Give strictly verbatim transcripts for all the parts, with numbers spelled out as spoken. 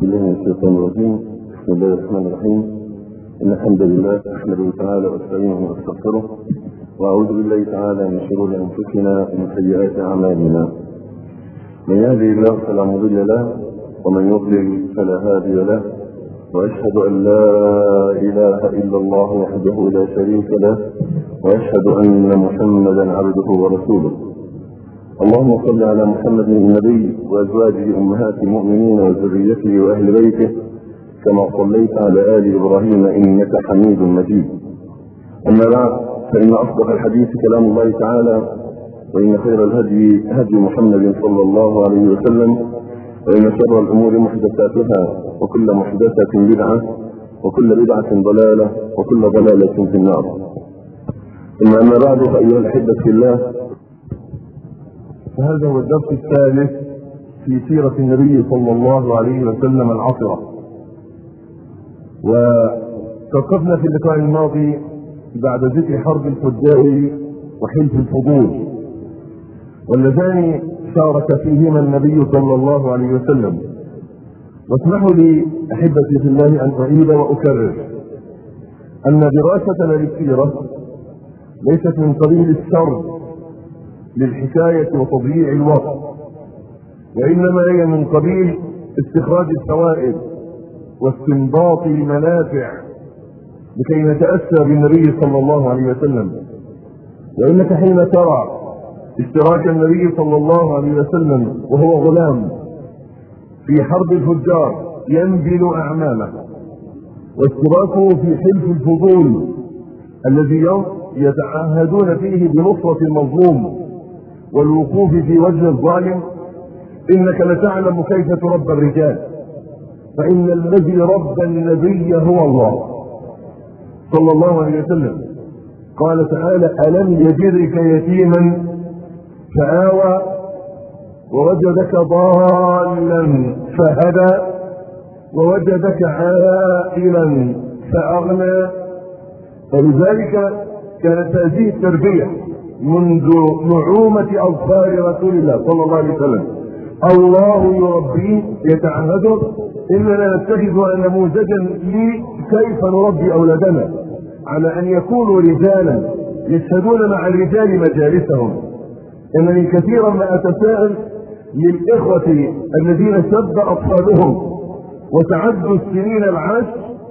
بالله من الشيطان الرجيم. بسم الله الرحمن الرحيم. إن الحمد لله نحمده تعالى ونستعينه ونستغفره، وأعوذ بالله تعالى من شرور أنفسنا ومن سيئات أعمالنا. من يهده الله فلا مضل له، ومن يضلل فلا هادي له، وأشهد أن لا إله إلا الله وحده لا شريك له، وأشهد أن محمدا عبده ورسوله. اللهم صل على محمد النبي وأزواجه أمهات المؤمنين وذريته وأهل بيته كما صليت على آل إبراهيم إنك حميد مجيد. أما بعد، فإن أصدق الحديث كلام الله تعالى، وإن خير الهدي هدي محمد صلى الله عليه وسلم، وإن شر الأمور محدثاتها، وكل محدثة بدعة، وكل بدعة ضلالة، وكل ضلالة في النار. ثم أما بعد، فأيها الأحبة في الله، فهذا هو الدرس الثالث في سيرة النبي صلى الله عليه وسلم العطرة. وتوقفنا في اللقاء الماضي بعد ذكر حرب الفجار وحلف الفضول، واللذان شارك فيهما النبي صلى الله عليه وسلم. واسمحوا لي أحبتي في الله أن أعيد وأكرر أن دراستنا للسيرة ليست من قبيل السرد للحكاية وتضييع الوقت، وإنما هي من قبيل استخراج الفوائد واستنباط المنافع لكي نتأسى بالنبي صلى الله عليه وسلم. وإنك حين ترى اشتراك النبي صلى الله عليه وسلم وهو غلام في حرب الفجار ينبل أعمامه، واشتراكه في حلف الفضول الذي يتعهدون فيه بنصرة المظلوم والوقوف في وجه الظالم، إنك لتعلم كيف تربى الرجال، فإن الذي ربى النبي هو الله صلى الله عليه وسلم. قال تعالى: ألم يجدك يتيما فآوى ووجدك ضالا فهدى ووجدك عائلا فأغنى. فلذلك كانت هذه التربية منذ نعومة أظفار رسول الله صلى الله عليه وسلم. الله يربيه يتعهده، إننا نتخذ نموذجا لكيف نربي أولادنا على أن يكونوا رجالا يشهدون مع الرجال مجالسهم. إنني كثيرا ما أتساءل للإخوة الذين شب أطفالهم وتعدوا السنين العشر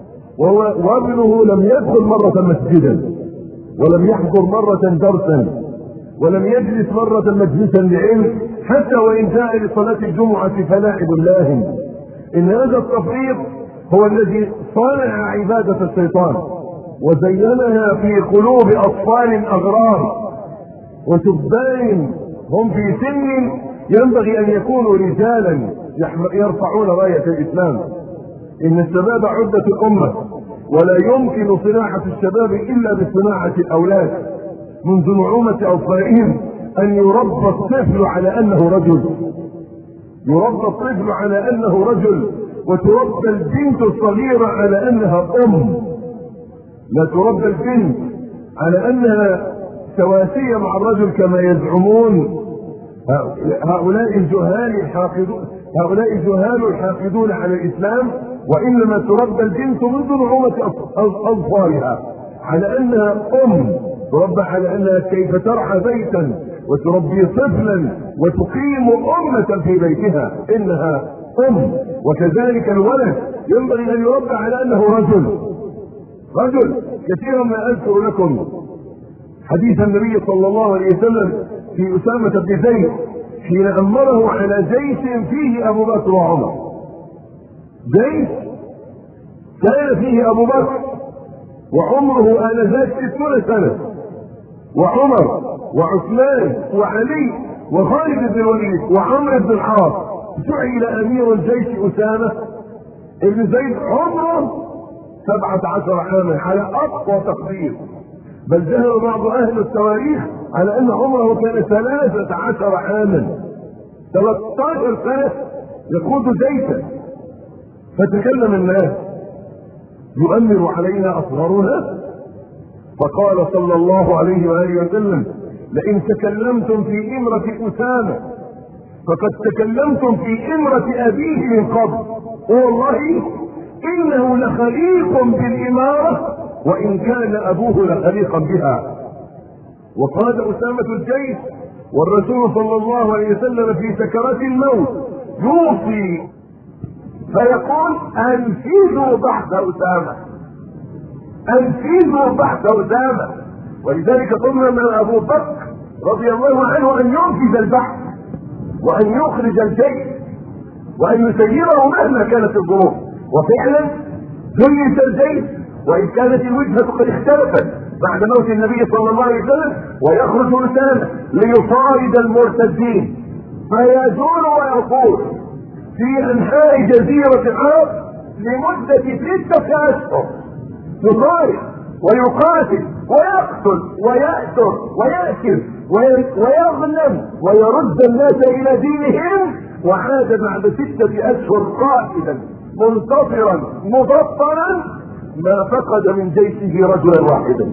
وابنه لم يدخل مرة مسجدا، ولم يحضر مرة درسا، ولم يجلس مرة مجلسا لعلم، حتى وإن جاء لصلاة الجمعة فلاعب لاهٍ. إن هذا التفريط هو الذي صانع عبادة الشيطان وزينها في قلوب أطفال أغرار وشبان هم في سن ينبغي أن يكونوا رجالا يرفعون راية الإسلام. إن الشباب عدة الأمة، ولا يمكن صناعة الشباب إلا بصناعة الأولاد منذ نعومة أظفارهم. أن يربى الطفل على أنه رجل، يربى الطفل على أنه رجل، وتربى البنت الصغيرة على أنها أم، لا تربى البنت على أنها سواسية مع الرجل كما يزعمون هؤلاء الجهال الحاقدون هؤلاء الجهال الحاقدون على الإسلام. وإنما تربى البنت منذ نعومة أظفارها على أنها أم، تربى على أنها كيف ترعى بيتا وتربي طفلا وتقيم أمة في بيتها، إنها أم. وكذلك الولد ينبغي أن يربى على أنه رجل رجل كثيرا ما أذكر لكم حديث النبي صلى الله عليه وسلم في أسامة بن زيد حين أمره على جيش فيه أبو بكر وعمر. جيش كان فيه أبو بكر وعمره آنذاك ستون سنة، وعمر وعثمان وعلي وخالد بن الوليد وعمرو بن العاص. جعل أمير الجيش أسامة بن زيد عمره سبعة عشر عاما على أقوى تقدير، بل ذهب بعض أهل التواريخ على أن عمره كان ثلاثة عشر عاما، ثلاثة عشر سنة يقود جيشا. فتكلم الناس: يؤمر علينا أصغرنا؟ فقال صلى الله عليه وآله وسلم: لئن تكلمتم في إمرة أسامة فقد تكلمتم في إمرة أبيه من قبل. والله انه لخليق بالامارة وان كان ابوه لخليقا بها. وقال اسامة الجيش والرسول صلى الله عليه وسلم في سكرات الموت يوصي فيقول انفذوا بحث اسامة، انفذوا بحث اسامة. ولذلك قلنا من ابو بكر رضي الله عنه ان ينفذ البحث وان يخرج الجيش وان يسيره مهما كانت الظروف. وفعلا جيش الجيش وان كانت الوجهة قد اختلفت بعد موت النبي صلى الله عليه وسلم، ويخرج اسامة ليطارد المرتدين فيزول ويطول في انحاء جزيرة العرب لمدة ستة اشهر، يطارد ويقاتل ويقتل ويأسر ويأكل ويغنم ويرد الناس الى دينهم، وعاد بعد ستة اشهر قائدا منتصرا مبطلا ما فقد من جيشه رجلا واحدا،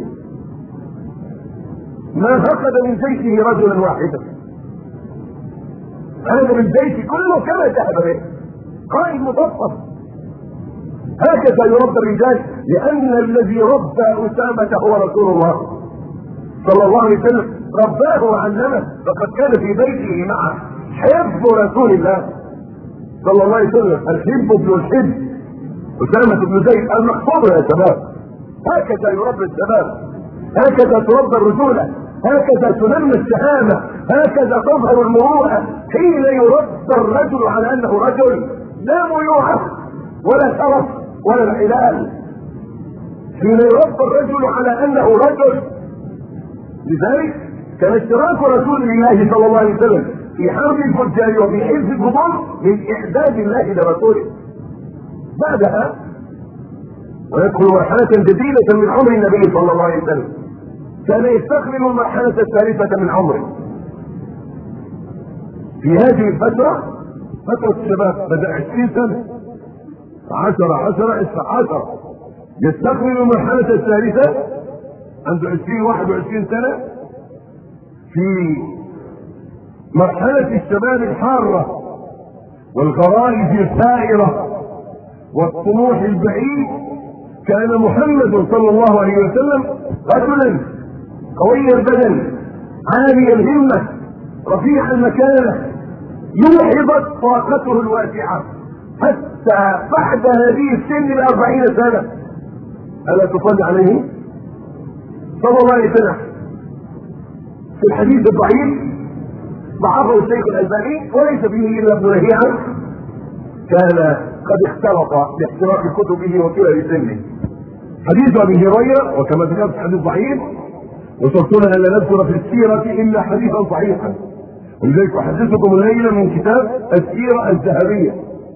ما فقد من جيشه رجلا واحدا. هذا من جيش كله كما ذهب به قائد مبطل. هكذا يربى الرجال، لان الذي ربى اسامة هو رسول الله صلى الله عليه وسلم، رباه وعلمه، فقد كان في بيته معه حب رسول الله صلى الله عليه وسلم، الحب ابن الحب اسامة بن زيد المقصود يا شباب. هكذا يربى الشباب، هكذا تربى الرجولة، هكذا تنمى الشهامة، هكذا تظهر المروءة حين يربى الرجل على انه رجل، لا ميوعة ولا شرف ولا انحلال، حين يربى الرجل على انه رجل. لذلك كان اشتراك رسول الله صلى الله عليه وسلم في حرب الفجار وفي حفظ الجمهور من اعداد الله لرسوله. بعدها ويدخل مرحلة جديدة من عمر النبي صلى الله عليه وسلم، كان يستقبل المرحلة الثالثة من عمره. في هذه الفترة فترة الشباب، بدأ عشرين سنة، عشرة عشرة عشرة عشرة، يستقبل المرحلة الثالثة عنده عشرين واحد وعشرين سنة، في مرحلة الشباب الحارة والغرائز الثائرة والطموح البعيد. كان محمد صلى الله عليه وسلم رجلا قوي البدن عالي الهمة رفيع المكانة، يوحظت طاقته الواسعة حتى بعد هذه السن الأربعين سنة. ألا تصلي عليه صلى الله عليه وسلم؟ في الحديث الضعيف ضعفه الشيخ الألباني وليس به إلا ابن لهيعة، كان قد اختلط باختلاط كتبه وكبر سنه. حديث ابي هريره، وكما ذكرت حديث ضعيف، وصرتنا ان لا نذكر في السيره الا حديثا صحيحا، ولذلك احدثكم الليله من كتاب السيره الذهبيه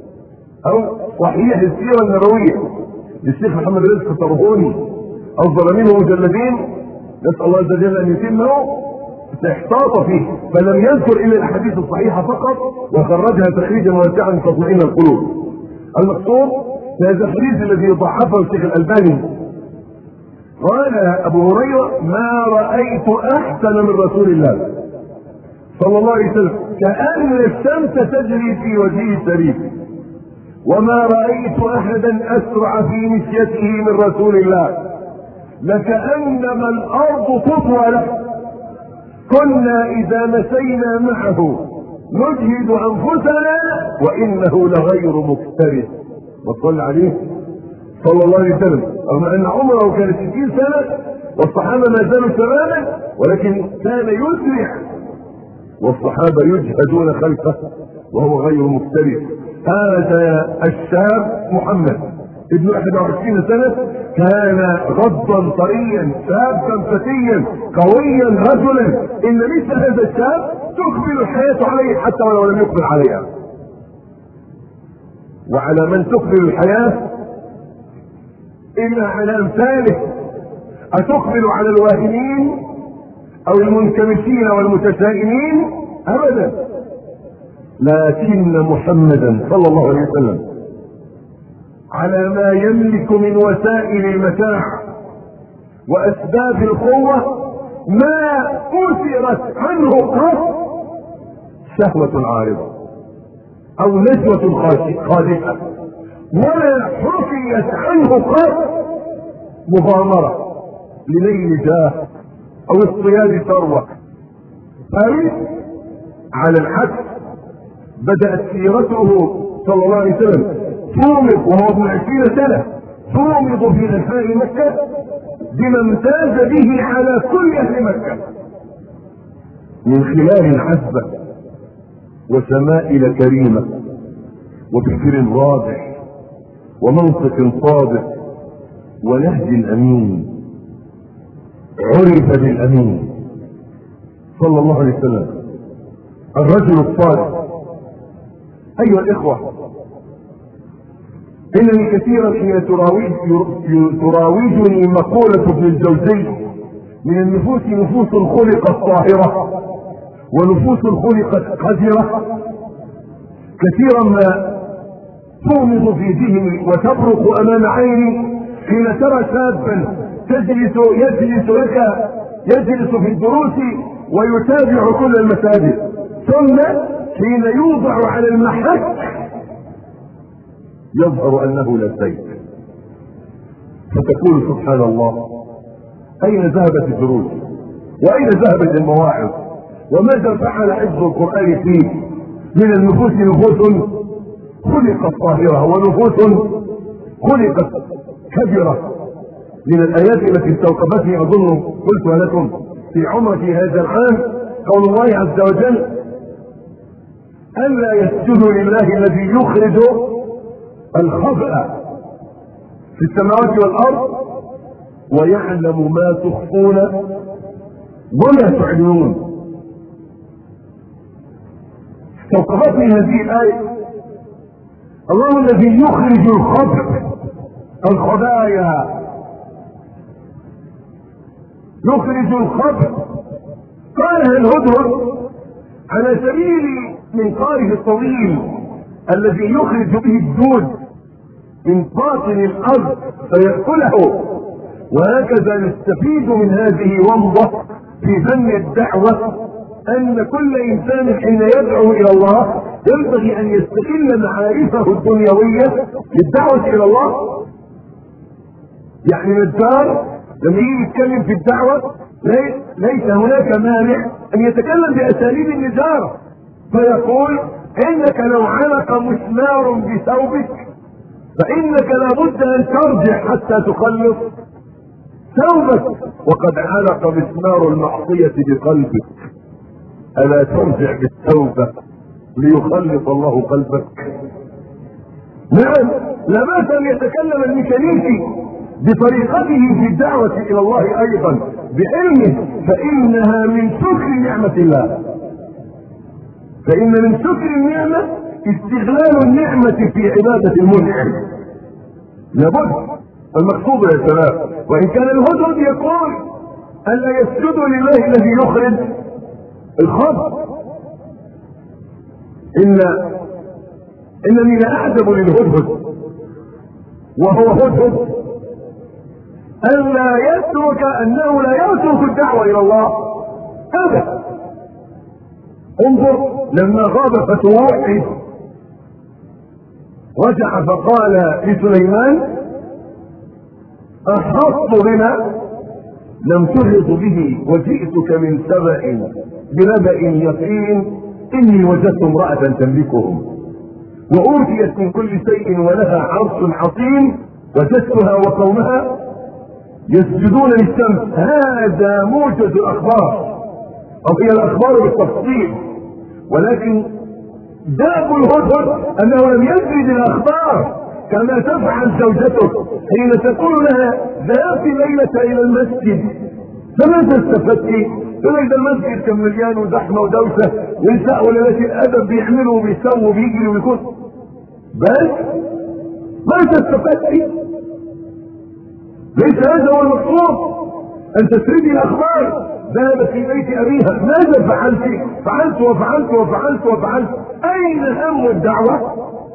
او صحيح السيره النبويه للشيخ محمد رزق الطرهوني، افضل منه مجلدين، نسال الله عز وجل ان يتمه، احتاط فيه فلم يذكر الا الاحاديث الصحيحه فقط وخرجها تخريجا واسعا تطمئن القلوب. المقصود في هذا الحديث الذي ضعفه الشيخ الألباني، قال أبو هريرة: ما رأيت أحسن من رسول الله صلى الله عليه وسلم، كأن الشمس تجري في وجهه الشريف، وما رأيت أحدا أسرع في مشيته من رسول الله، لكأنما الأرض تطوى له، كنا إذا مشينا معه نجهد أنفسنا وإنه لغير مكترث. وصل عليه صلى الله عليه وسلم، رغم أن عمره كان ستين سنة والصحابة ما زالوا شبابا، ولكن كان يسرع والصحابة يجهدون خلفه وهو غير مكترث. هذا الشاب محمد ابن احد وعشرين سنة كان غضا طريا شابا فتيا قويا رجلا. ان مثل هذا الشاب تقبل الحياة عليه حتى ولو لم يقبل عليها. وعلى من تقبل الحياة الا على امثاله. اتقبل على الواهمين او المنكمشين والمتشائمين؟ ابدا. لكن محمدا صلى الله عليه وسلم على ما يملك من وسائل المتاع واسباب القوة ما اثرت عنه قط شهوة عارضة او نشوة خادئة ولا حكيت عنه قط مغامرة لنيل جاه او اصطياد ثروة، بل على العكس بدأت سيرته صلى الله عليه وسلم تومض وهو ابن عشرين سنة، تومض في انحاء مكة بما امتاز به على كل اهل مكة من خلال عذبة وشمائل كريمة وفكر واضح ومنطق صادق ونهج امين. عرف بالامين صلى الله عليه وسلم الرجل الصالح. ايها الاخوة، انني كثيرا حين تراوج تراوجني مقولة ابن الجوزي من النفوس نفوس خلقت طاهرة ونفوس خلقت قذرة، كثيرا ما تومض في ذهني وتبرق امام عيني حين ترى شابا تجلس يجلس لك يجلس في الدروس ويتابع كل المساجد، ثم حين يوضع على المحك يظهر انه لا شيء، فتقول سبحان الله، اين ذهبت الدروس واين ذهبت المواعظ وماذا فعل حفظ القرآن فيه؟ من النفوس نفوس خلقت طاهرة ونفوس خلقت كبيرة. من الآيات التي استوقفتني أظن قلتها لكم في عمرتي هذا العام قول الله عز وجل: ألا يسجدوا لله الذي يخرج الخبأ في السماوات والأرض ويعلم ما تخفون وما تعلنون. استوقفتني هذه الآية، الله الذي يخرج الخبأ الخبايا، يخرج الخبأ. قالها الهدهد على سبيل منقاره الطويل الذي يخرج به الدود من باطن الارض فيأكله. وهكذا نستفيد من هذه ومضة في فن الدعوة، ان كل انسان حين يدعو الى الله ينبغي ان يستغل معارفه الدنيوية للدعوة الى الله. يعني النجار لما يجي يتكلم في الدعوة ليس هناك مانع ان يتكلم باساليب النجارة، فيقول: انك لو علق مسمار بثوبك فانك لابد ان ترجع حتى تخلص ثوبك، وقد علق مسمار المعصية بقلبك، الا ترجع بالتوبة ليخلص الله قلبك؟ نعم، لا بأس ان يتكلم الميكانيكي بطريقته في الدعوة الى الله ايضا بعلمه، فانها من شكر نعمة الله، فان من شكر النعمة استغلال النعمة في عبادة المنعم. لابد المقصود يا شباب، وان كان الهدهد يقول الا يسجدوا لله الذي يخرج الخبر، ان انني لاعجب للهدهد وهو هدهد الا يترك انه لا يترك الدعوة الى الله ابدا. انظر لما غاب فتوحد رجع فقال لسليمان: احط بما لم تحط به وجئتك من سبأ بنبأ يقين اني وجدت امرأة تملكهم واوتيت من كل شيء ولها عرش عظيم وجدتها وقومها يسجدون للشمس. هذا موجز الاخبار، او هي الاخبار بالتفصيل، ولكن داب الهدهد انه لم يسرد الاخبار كما تفعل زوجته حين تقول لها: ذهبت ليلة الى المسجد فماذا استفدت؟ تقول اذا المسجد كان مليان وزحمه ودوشه ونساء وليلة الادب بيعملوا وبيسووا وبيجروا ويكون، بس ماذا استفدت؟ ليس هذا هو المقصود ان تسردي الاخبار. ذهبت في بيت ابيها، ماذا فعلت؟ فعلت وفعلت وفعلت وفعلت. اين هم الدعوة؟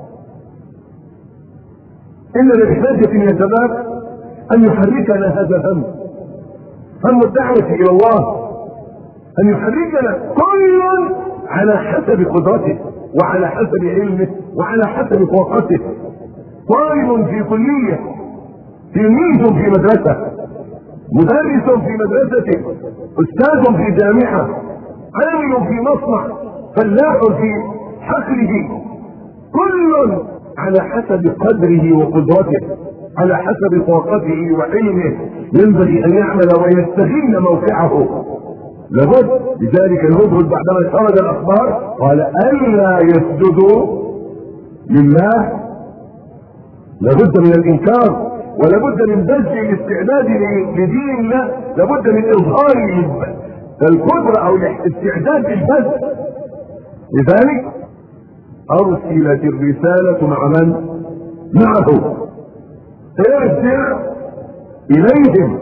اننا بحاجة يا شباب ان يحركنا هذا الهم، هم الدعوة الى الله، ان يحركنا كل على حسب قدرته وعلى حسب علمه وعلى حسب طاقته. طالب في كلية، تلميذ في مدرسة، مدرس في مدرسة، استاذ في جامعة، عامل في مصنع، فلاح في حقله، كل على حسب قدره وقدرته، على حسب طاقته وعلمه ينبغي ان يعمل ويستغل موقعه. لابد لذلك الهدهد بعدما شرد الاخبار قال الا يسجدوا لله، لابد من الانكار ولابد من بذل الاستعداد لدين الله، لابد من اظهار القدره او الاستعداد للبذل. لذلك ارسلت الرساله مع من؟ معه، ارجع اليهم.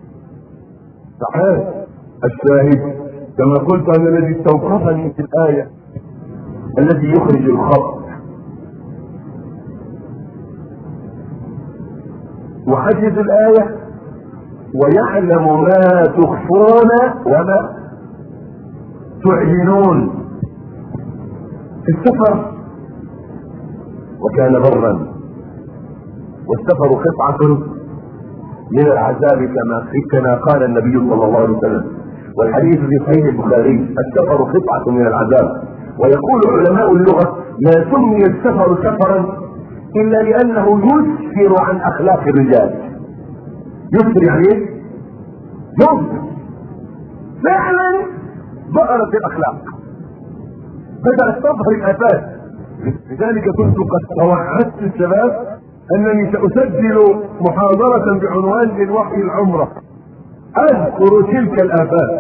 تعال الشاهد كما قلت انا الذي استوقفني في الايه الذي يخرج الخط وحدث الايه ويعلم ما تخفون وما تعلنون في السفر. وكان برا، والسفر قطعة من العذاب كما كما قال النبي صلى الله عليه وسلم، والحديث في صحيح البخاري السفر قطعة من العذاب. ويقول علماء اللغة ما سمي السفر سفرا الا لانه يسفر عن اخلاق الرجال. يسفر يعني ايه؟ يسفر فعلا ظهرت الاخلاق، بدأت تظهر الافات. لذلك كنت قد توعدت الشباب انني ساسجل محاضرة بعنوان للوحي العمرة اذكر تلك الافات.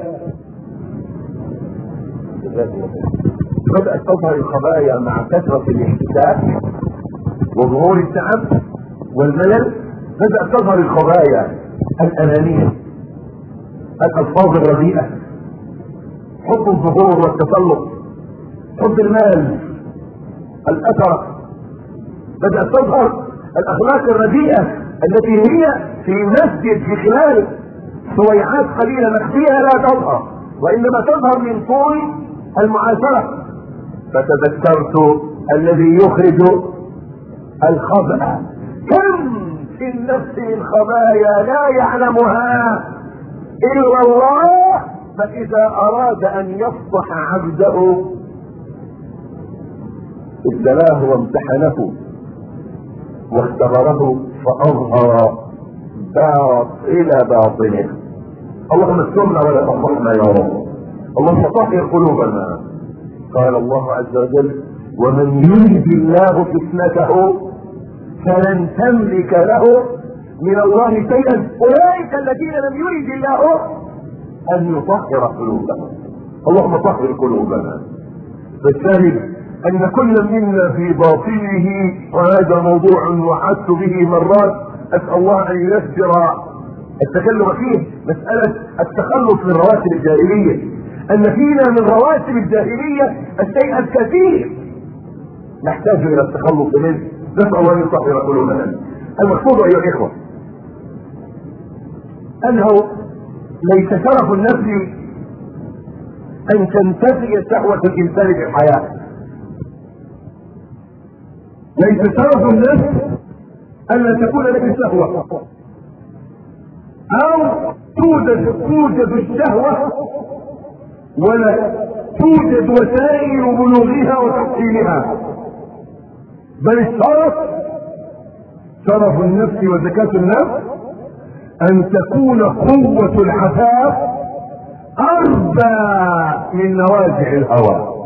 بدأت تظهر الخبايا مع كثرة الاحتكاك وظهور التعب والملل. بدأت تظهر الخبايا الانانية، الالفاظ الرديئة، حب الظهور والتسلط، حب المال، الاثر. بدأت تظهر الاخلاق الرديئة التي هي في مسجد في خلال سويعات قليلة مخفية لا تظهر وانما تظهر من طول المعاشرة. فتذكرت الذي يخرج الخبأ. كم في النفس من خبايا لا يعلمها الا الله، فاذا اراد ان يفضح عبده ابتلاه وامتحنه واختبره فاظهر باطل باطنه. اللهم استرنا ولا تفضحنا يا رب، اللهم طهر قلوبنا. قال الله عز وجل ومن يرد الله فتنته فلن تملك له من الله شيئا اولئك الذين لم يرد الله ان يطهر قلوبهم. اللهم طهر قلوبنا. فالشاهد ان كل منا في باطنه، وهذا موضوع وعدت به مرات اسال الله ان ييسر التكلم فيه، مسألة التخلص من رواتب الجاهلية. ان فينا من رواتب الجاهلية الشيء الكثير نحتاج الى التخلص منه، نسأل الله ان يطهر قلوبنا. المقصود ايها الاخوة انه ليس شرف النفس ان تنتفي شهوة الانسان في الحياة. ليس شرف النفس ان لا تكون لك شهوة او توجد توجد الشهوة ولا توجد وسائل بلوغها وتحصيلها، بل الشرف شرف النفس وزكاة النفس ان تكون قوة العفاف اربى من نوازع الهوى.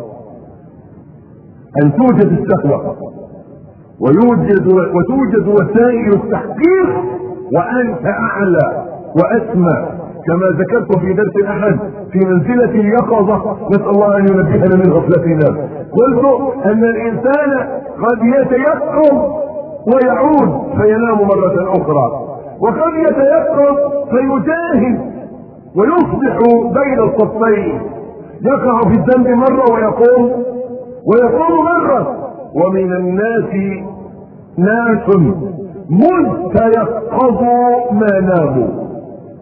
ان توجد الشهوة ويوجد وتوجد وسائل التحقيق وانت اعلى واسمى، كما ذكرت في درس الاحد في منزلة اليقظة، نسأل الله ان ينبهنا من غفلتنا. قلت ان الانسان قد يتيقظ ويعود فينام مرة اخرى، وقد يتيقظ فيجاهد ويصبح بين الصفين، يقع في الذنب مرة ويقوم ويقوم مرة. ومن الناس ناس مذ تيقظوا ما ناموا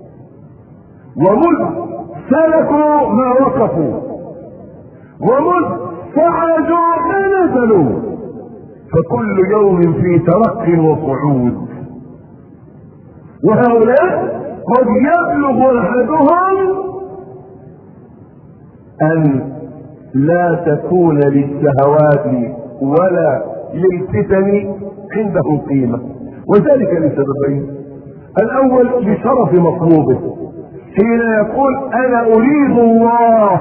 ومذ سلكوا ما وقفوا ومذ صعدوا ما نزلوا. فكل يوم في ترق وصعود. وهؤلاء قد يبلغ احدهم ان لا تكون للشهوات ولا للفتن عنده قيمة، وذلك لسببين. الاول لشرف مطلوبه، حين يقول انا اريد الله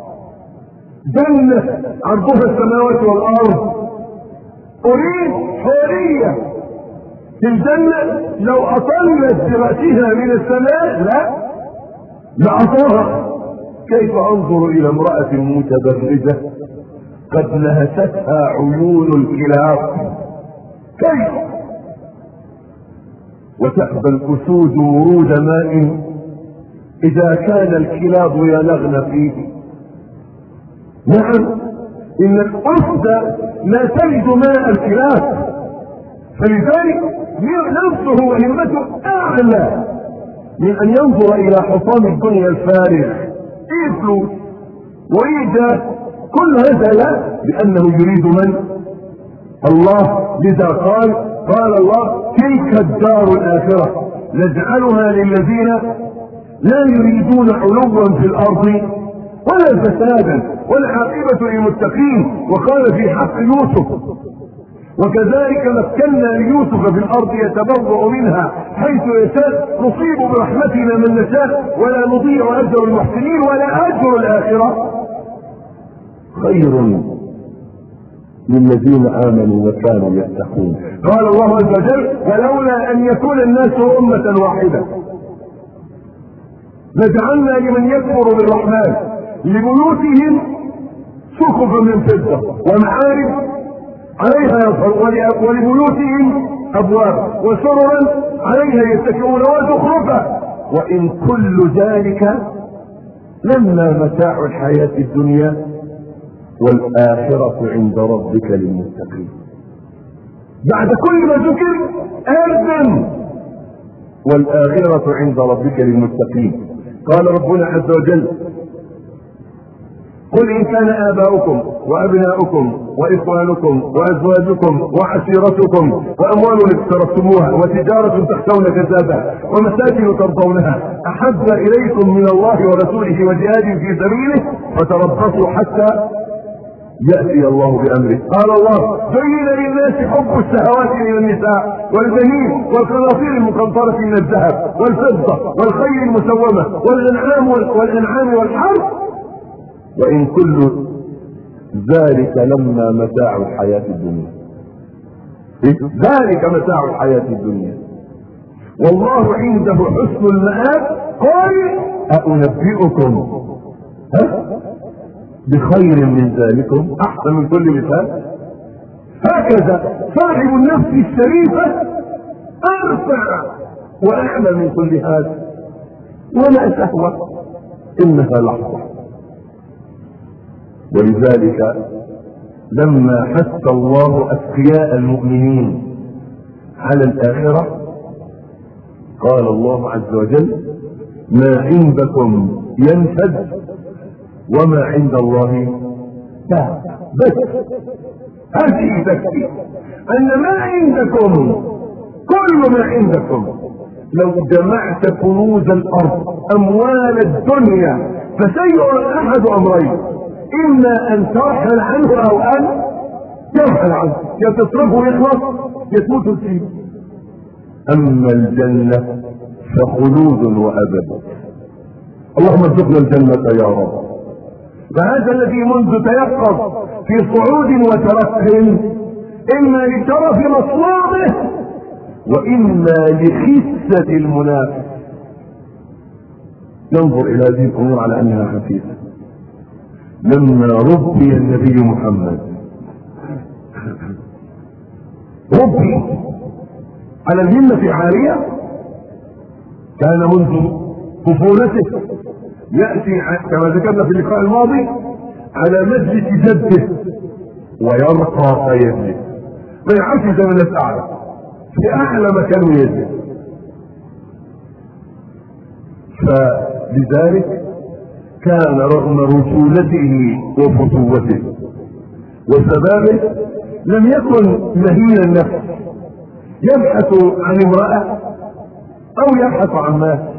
جنة عرضها السماوات والارض، اريد حرية في الجنة لو اطلت برأسها من السماء لا لأطاها. كيف انظر الى امرأة متبرجة قد نهشتها عيون الكلاب، كيف؟ وتأبى الاسود ورود ماء اذا كان الكلاب يلغن فيه. نعم، ان الاسد لا تجد ماء الكلاب، فلذلك نفسه وهمته اعلى من ان ينظر الى حطام الدنيا الفارغ. ايه فلوس وايه ده، كل هذا لا، لانه يريد من؟ الله. لذا قال قال الله تلك الدار الاخرة نجعلها للذين لا يريدون علوا في الارض ولا فسادا والعاقبة للمتقين. وقال في حق يوسف وكذلك مكنا ليوسف في الارض يتبوأ منها حيث يشاء نصيب برحمتنا من نشاء ولا نضيع اجر المحسنين ولا اجر الاخرة خير للذين امنوا وكانوا يتقون. قال الله عز وجل ولولا ان يكون الناس امة واحدة لجعلنا لمن يكفر بالرحمن لبيوتهم سقفا من فضة ومعارف عليها يظهر ولبيوتهم ابواب وسررا عليها يتكئون وزخرفا وان كل ذلك لما متاع الحياة الدنيا والآخرة عند ربك للمتقين. بعد كل ما ذكر أردم والآخرة عند ربك للمتقين. قال ربنا عز وجل قل إن كان آباؤكم وأبناؤكم وإخوانكم وأزواجكم وعشيرتكم وأموال اقترفتموها وتجارة تخشون كسادها ومساكن ترضونها أحب إليكم من الله ورسوله وجهاد في سبيله فتربصوا حتى يأتي الله بأمره. قال الله زين للناس حب الشهوات من النساء والبنين والقناطير المقنطرة من الذهب والفضة والخيل المسومة والأنعام والأنعام والحرث وإن كل ذلك لما متاع الحياة الدنيا. ذلك متاع الحياة الدنيا والله عنده حسن المآب. قال أنبئكم بخير من ذلكم أحسن من كل مثال. هكذا صاحب النفس الشريفة أرفع وأعلى من كل هذا. وما شهوة إنها لحظة. ولذلك لما حث الله أتقياء المؤمنين على الآخرة قال الله عز وجل ما عندكم ينفد وما عند الله لا. بس هذه تكفي أن ما عندكم كل ما عندكم لو جمعت كنوز الأرض أموال الدنيا فسيء أحد أمرين إما أن ترحل عنه أو أن ترحل عنه، يا تصرفه يخلص يا تموت فيه. أما الجنة فخلود وأبد. اللهم ارزقنا الجنة يا رب. فهذا الذي منذ تيقظ في صعود وترقٍ إما لشرف مطلوبه وإما لخسة المنافس. ينظر إلى هذه الأمور على أنها خفيفة. لما ربي النبي محمد ربي على الهمة عالية كان منذ طفولته يأتي كما ذكرنا في اللقاء الماضي على مجلس جده ويرقى فيجلس ما يعرفش زي ما الناس أعلى في أعلى مكان يجلس. فلذلك كان رغم رسولته وفتوته وشبابه لم يكن مهين النفس يبحث عن امرأة او يبحث عن مال،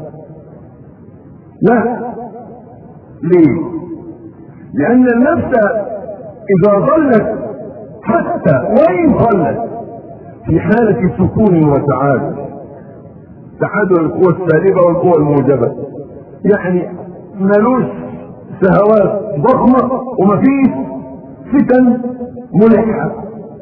لا. ليه؟ لان النفس اذا ظلت حتى وان ظلت في حالة سكون وتعادل، تعادل القوى السالبة والقوى الموجبة، يعني ملوش شهوات ضخمة ومفيش فتن ملحة،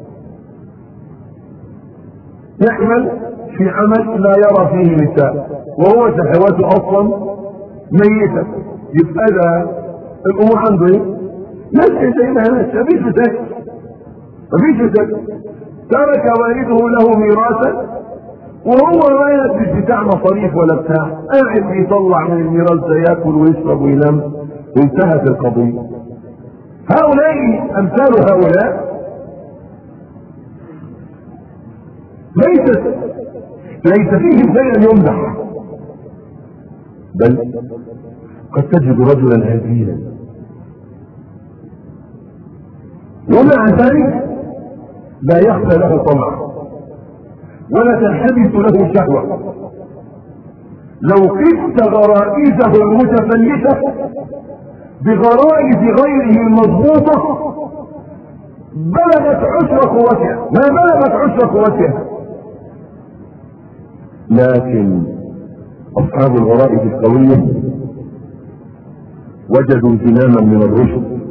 يعمل في عمل لا يرى فيه نساء وهو شهواته اصلا ميتة، يبقى ده الامور عنده ايه؟ نفس زي ما هي، مفيش سكت مفيش سكت. ترك والده له ميراثا وهو ما يدري بتاع مصاريف ولا بتاع، قاعد بيطلع من الميراث ده ياكل ويشرب وينام وانتهت القضية. هؤلاء امثال هؤلاء ليست ليس فيهم شيء يمدح، بل قد تجد رجلا هزيلا ومع ذلك لا يخفى له طمع ولا تنحبس له شهوة. لو قست غرائزه المتفلتة بغرائز غيره المضبوطة بلغت عشر قوتها، ما بلغت عشر قوتها. لكن اصحاب الغرائز القوية وجدوا زماما من الرشد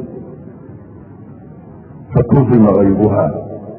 فكظم غيظها،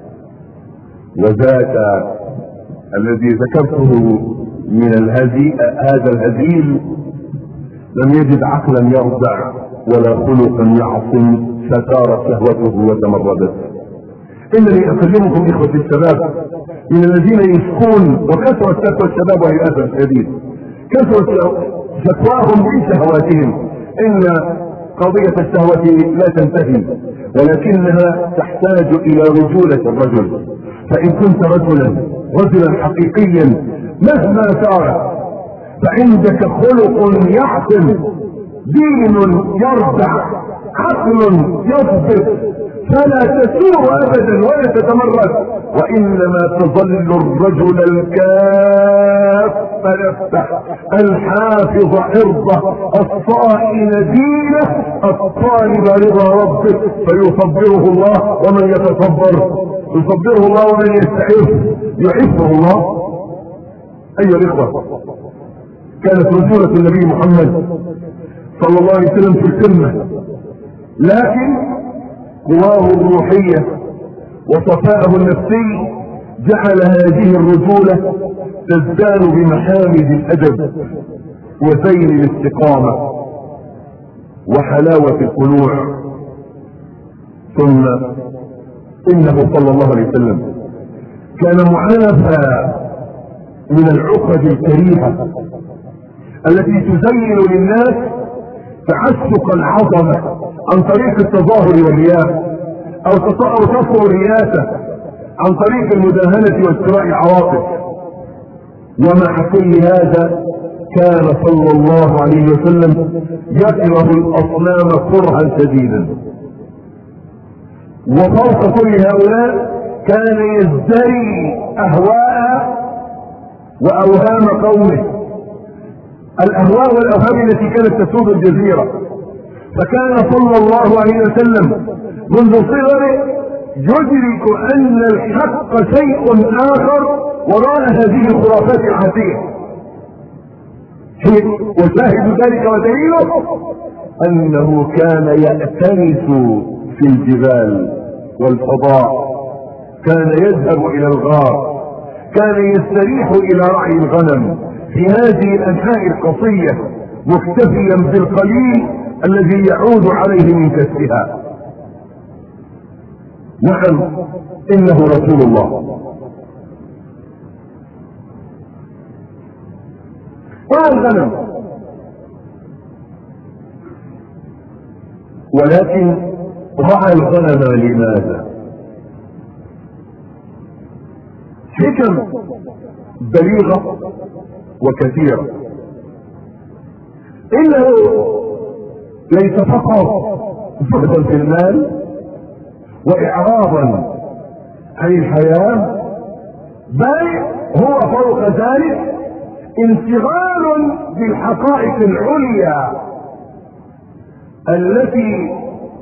وذاك الذي ذكرته من الهزيء هذا الهزيل لم يجد عقلا يرضع ولا خلقا يعصم فثارت شهوته وتمردت. انني اكلمكم اخوتي الشباب من الذين يشكون، وكثرت شكوى الشباب وهي اسف شديد، كثرت شكواهم بشهواتهم. ان قضية الشهوة لا تنتهي ولكنها تحتاج الى رجولة الرجل. فان كنت رجلا رجلا حقيقيا مهما صار فعندك خلق يعقل، دين يرجع، عقل يضبط، فلا تسوء ابدا ولا تتمرد، وانما تظل الرجل الكاف نفسه الحافظ عرضه الصائن دينه الطالب رضا ربه فيصبره الله، ومن يتصبر يصبره الله، ومن يستعف يعفه الله. ايها الاخوه، كانت رجولة النبي محمد صلى الله عليه وسلم في القمة، لكن قواه الروحية وصفاءه النفسي جعل هذه الرجولة تزداد بمحامد الادب وزين الاستقامة وحلاوة القنوع. ثم انه صلى الله عليه وسلم كان معافى من العقد الكريهة التي تزين للناس تعسق العظمة عن طريق التظاهر والرياء او تصور الرياسة عن طريق المداهنة واشتراء العواطف. ومع كل هذا كان صلى الله عليه وسلم يكره الاصنام كرها شديدا، وفوق كل هؤلاء كان يزدري اهواء واوهام قومه، الاهواء والاوهام التي كانت تسود الجزيرة. فكان صلى الله عليه وسلم منذ صغره يدرك ان الحق شيء اخر وراء هذه الخرافات العاتية. وشاهد ذلك ودليله انه كان يأتنس في الجبال والفضاء، كان يذهب الى الغار، كان يستريح الى رعي الغنم في هذه الانحاء القصية مكتفيا بالقليل الذي يعود عليه من كسبها. نعم، انه رسول الله. والغنم، ولكن رعى الغنم لماذا؟ حكم بليغة وكثيرة. انه ليس فقط زهدا في المال واعراضا عن الحياة، بل هو فوق ذلك انشغال بالحقائق العليا التي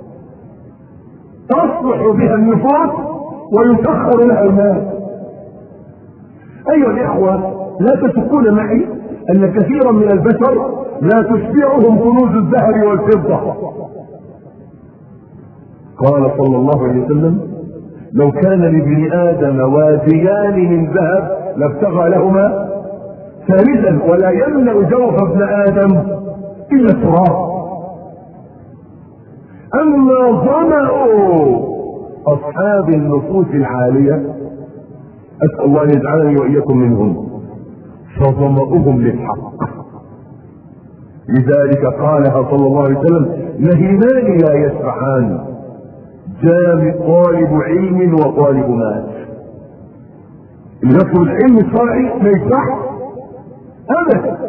تصلح بها النفوس ويسخر لها المال. ايها الاخوة، لا تشكون معي ان كثيرا من البشر لا تشبعهم كنوز الذهب والفضة. قال صلى الله عليه وسلم: لو كان لابن ادم واديان من ذهب لابتغى لهما ثالثا ولا يملأ جوف ابن ادم الا التراب. اما ظمأ اصحاب النفوس العالية، اسأل الله ان يجعلني واياكم منهم، فظمأهم للحق. لذلك قالها صلى الله عليه وسلم: نهيمان لا يسبحان، جامع طالب علم وطالب مال. اللي يطلب العلم الشرعي ما يسبحش ابدا،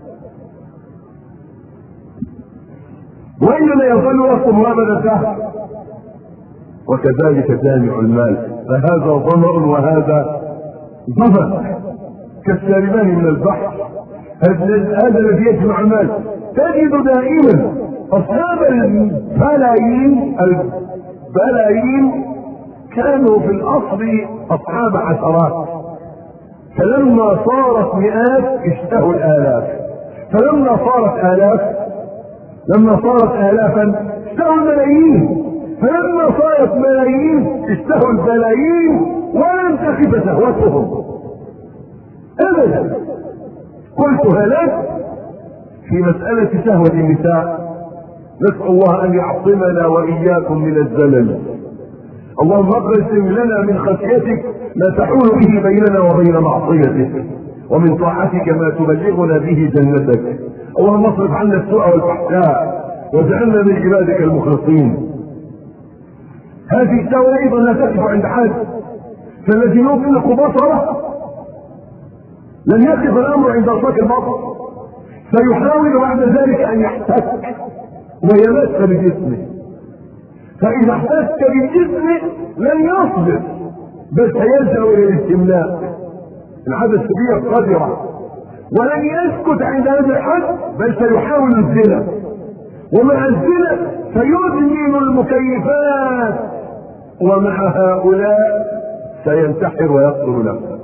وانما يظل يطلب هذا الدهر. وكذلك جامع المال، فهذا ظمأ وهذا ظمأ كالشاربان من البحر. هذا الذي يجمع المال تجد دائما اصحاب البلايين البلايين كانوا في الاصل اصحاب عشرات، فلما صارت مئات اشتهوا الالاف، فلما صارت الاف لما صارت الافا اشتهوا الملايين، فلما صارت ملايين اشتهوا البلايين، ولم تخف شهوتهم ابدا. قلتها لك في مسألة شهوة النساء، نسأل الله ان يعصمنا واياكم من الزلل. اللهم اقسم لنا من خشيتك ما تحول به بيننا وبين معصيتك، ومن طاعتك ما تبلغنا به جنتك. اللهم اصرف عنا السوء والفحشاء واجعلنا من عبادك المخلصين. هذه الشهوة ايضا لا تقف عند حد، فالذي يطلق بصره لن يقف الامر عند اطلاق البصر، سيحاول بعد ذلك ان يحتك ويمس بجسمه، فاذا احتك بجسمه لن يصبر بل سيلجأ الى الاستمناء. العادة السبية قادرة، ولن يسكت عند هذا الحد بل سيحاول الزنا، ومع الزنا سيدمن المكيفات، ومع هؤلاء سينتحر ويقتل نفسه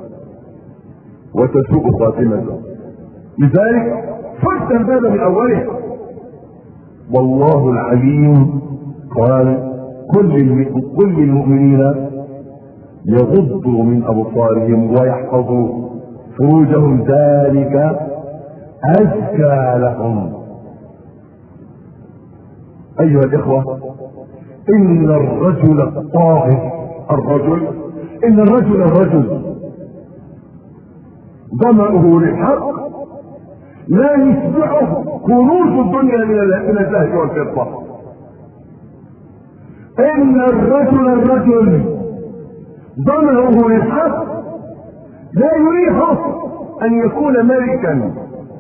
وتسوء خاتمته. لذلك فتح الباب من اوله. والله العليم قال: كل كل المؤمنين يغضوا من ابصارهم ويحفظوا فروجهم ذلك ازكى لهم. ايها الاخوة، ان الرجل الطاغر الرجل ان الرجل الرجل ظمأه للحق لا يشبعه كنوز الدنيا من الذهب والفضة. ان الرجل الرجل ظمأه للحق لا يريحه ان يكون ملكا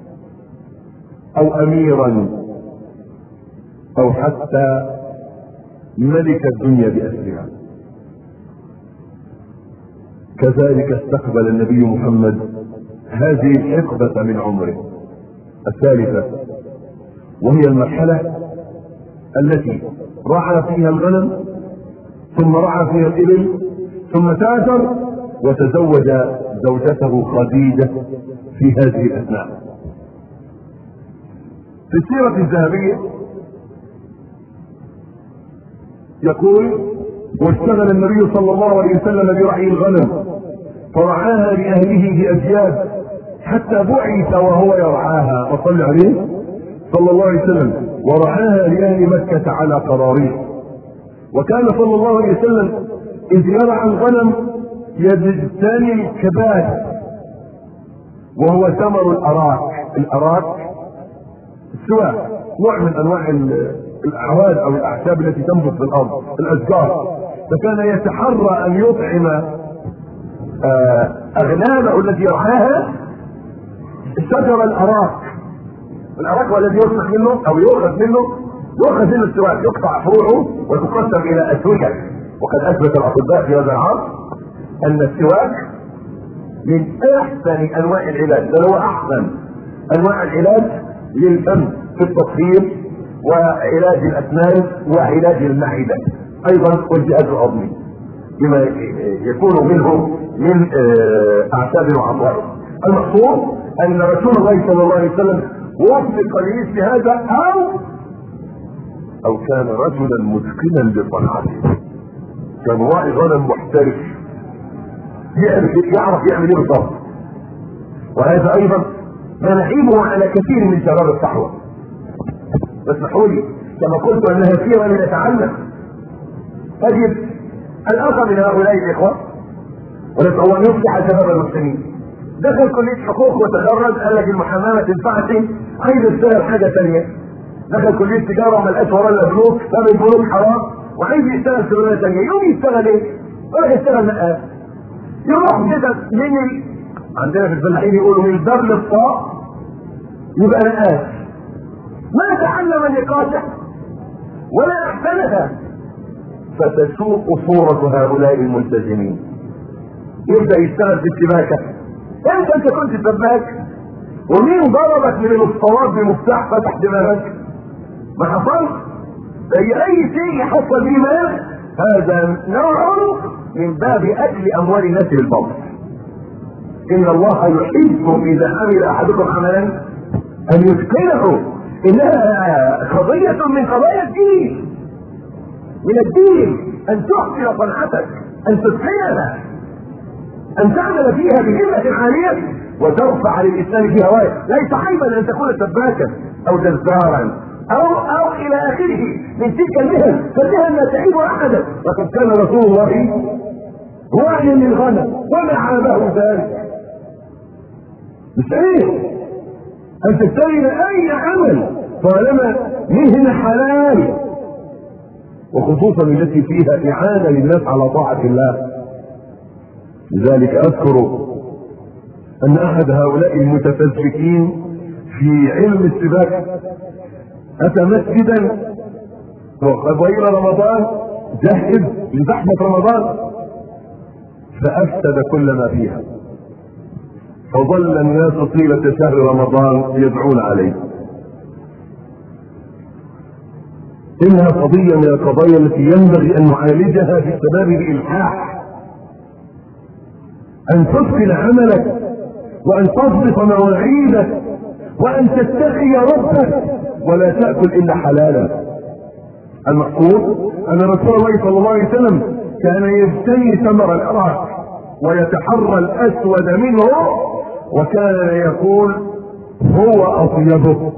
او اميرا او حتى ملك الدنيا بأسرها. كذلك استقبل النبي محمد هذه الحقبة من عمره الثالثة، وهي المرحلة التي رعى فيها الغنم، ثم رعى فيها الإبل، ثم تاجر وتزوج زوجته خديجة في هذه الأثناء. في السيرة الذهبية يقول: واشتغل النبي صلى الله عليه وسلم برعي الغنم فرعاها لأهله بأجياد حتى بعث وهو يرعاها، وصلى عليه صلى الله عليه وسلم، ورعاها لأهل مكة على قراريط. وكان صلى الله عليه وسلم إذ يرعى الغنم يجتني الكباد، وهو ثمر الأراك. الأراك السواء نوع من أنواع الأعواد أو الأعشاب التي تنبت في الأرض، الأشجار. فكان يتحرى أن يطعم أغنامه التي يرعاها شجر الأراك. الأراك هو الذي يصنع منه أو يؤخذ منه يؤخذ منه السواك، يقطع فروعه وتقسم إلى أسوية. وقد أثبت الأطباء في هذا العصر ان السواك من احسن انواع العلاج، بل هو احسن انواع العلاج للفم في التطهير وعلاج الاسنان وعلاج المعده ايضا والجهاز الهضمي بما يكون منه من اعشاب وعطائر. المقصود ان رسول الله صلى الله عليه وسلم وفق لمثل هذا او او كان رجلا متقنا لصنعته، كان راعي غنم محترف يعرف يعمل ايه بالضبط. وهذا ايضا ما نعيبه على كثير من شباب الصحوه. اسمحوا لي كما قلت انها فيها من يتعلم، تجد الاخر من هؤلاء الاخوه ونسال الله ان يصلح شباب المسلمين دخل كليه حقوق وتخرج قال لك المحاماه ما تنفعش، عايز يشتغل حاجه ثانيه. دخل كليه تجاره ما لقاش ولا بنوك، ساب البنوك حرام وعايز يشتغل شغلانه ثانيه، يوم يشتغل ايه؟ يروح يشتغل نقاش. يروح كده من ال... عندنا في الفلاحين يقولوا من الباب للطاق يبقى نقاش. ما تعلم النقاشه ولا احسنها، فتسوء صورة هؤلاء الملتزمين. يبدأ يشتغل في السباكة، انت انت كنت سباك ومين ضربك من الاسطوات بمفتاح فتح دماغك؟ ما حصلش. زي اي شيء يحصل به مال، هذا نوع من باب اكل اموال الناس بالباطل. ان الله يحب اذا عمل احدكم عملا ان يتقنه، انها قضية من قضايا الدين، من الدين ان تحسن صنعتك، ان تتقنها، ان تعمل فيها بهمة عالية وترفع للاسلام فيها راية. ليس عيبا ان تكون سباكا او جزارا او او الى اخره من تلك المهن، فالمهن لا تعيب احدا. لقد كان رسول الله راعيا للغنم وما عابه ذلك. مش ايه ان تستلم اي عمل طالما مهنة حلال، وخصوصا التي فيها اعانة للناس على طاعة الله. لذلك اذكر ان احد هؤلاء المتفزلكين في علم السباكة اتى مسجدا وغير رمضان جهز لزحمة رمضان فافسد كل ما فيها، فظل الناس طيلة شهر رمضان يدعون عليه. انها قضية من القضايا التي ينبغي ان نعالجها في الشباب بإلحاح، ان تتقن عملك وان تضبط مواعيدك وان تتقي ربك ولا تأكل الا حلالا. المقصود ان رسول الله صلى الله عليه وسلم كان يجتني ثمر العراق ويتحرى الاسود منه، وكان يقول هو اطيبه.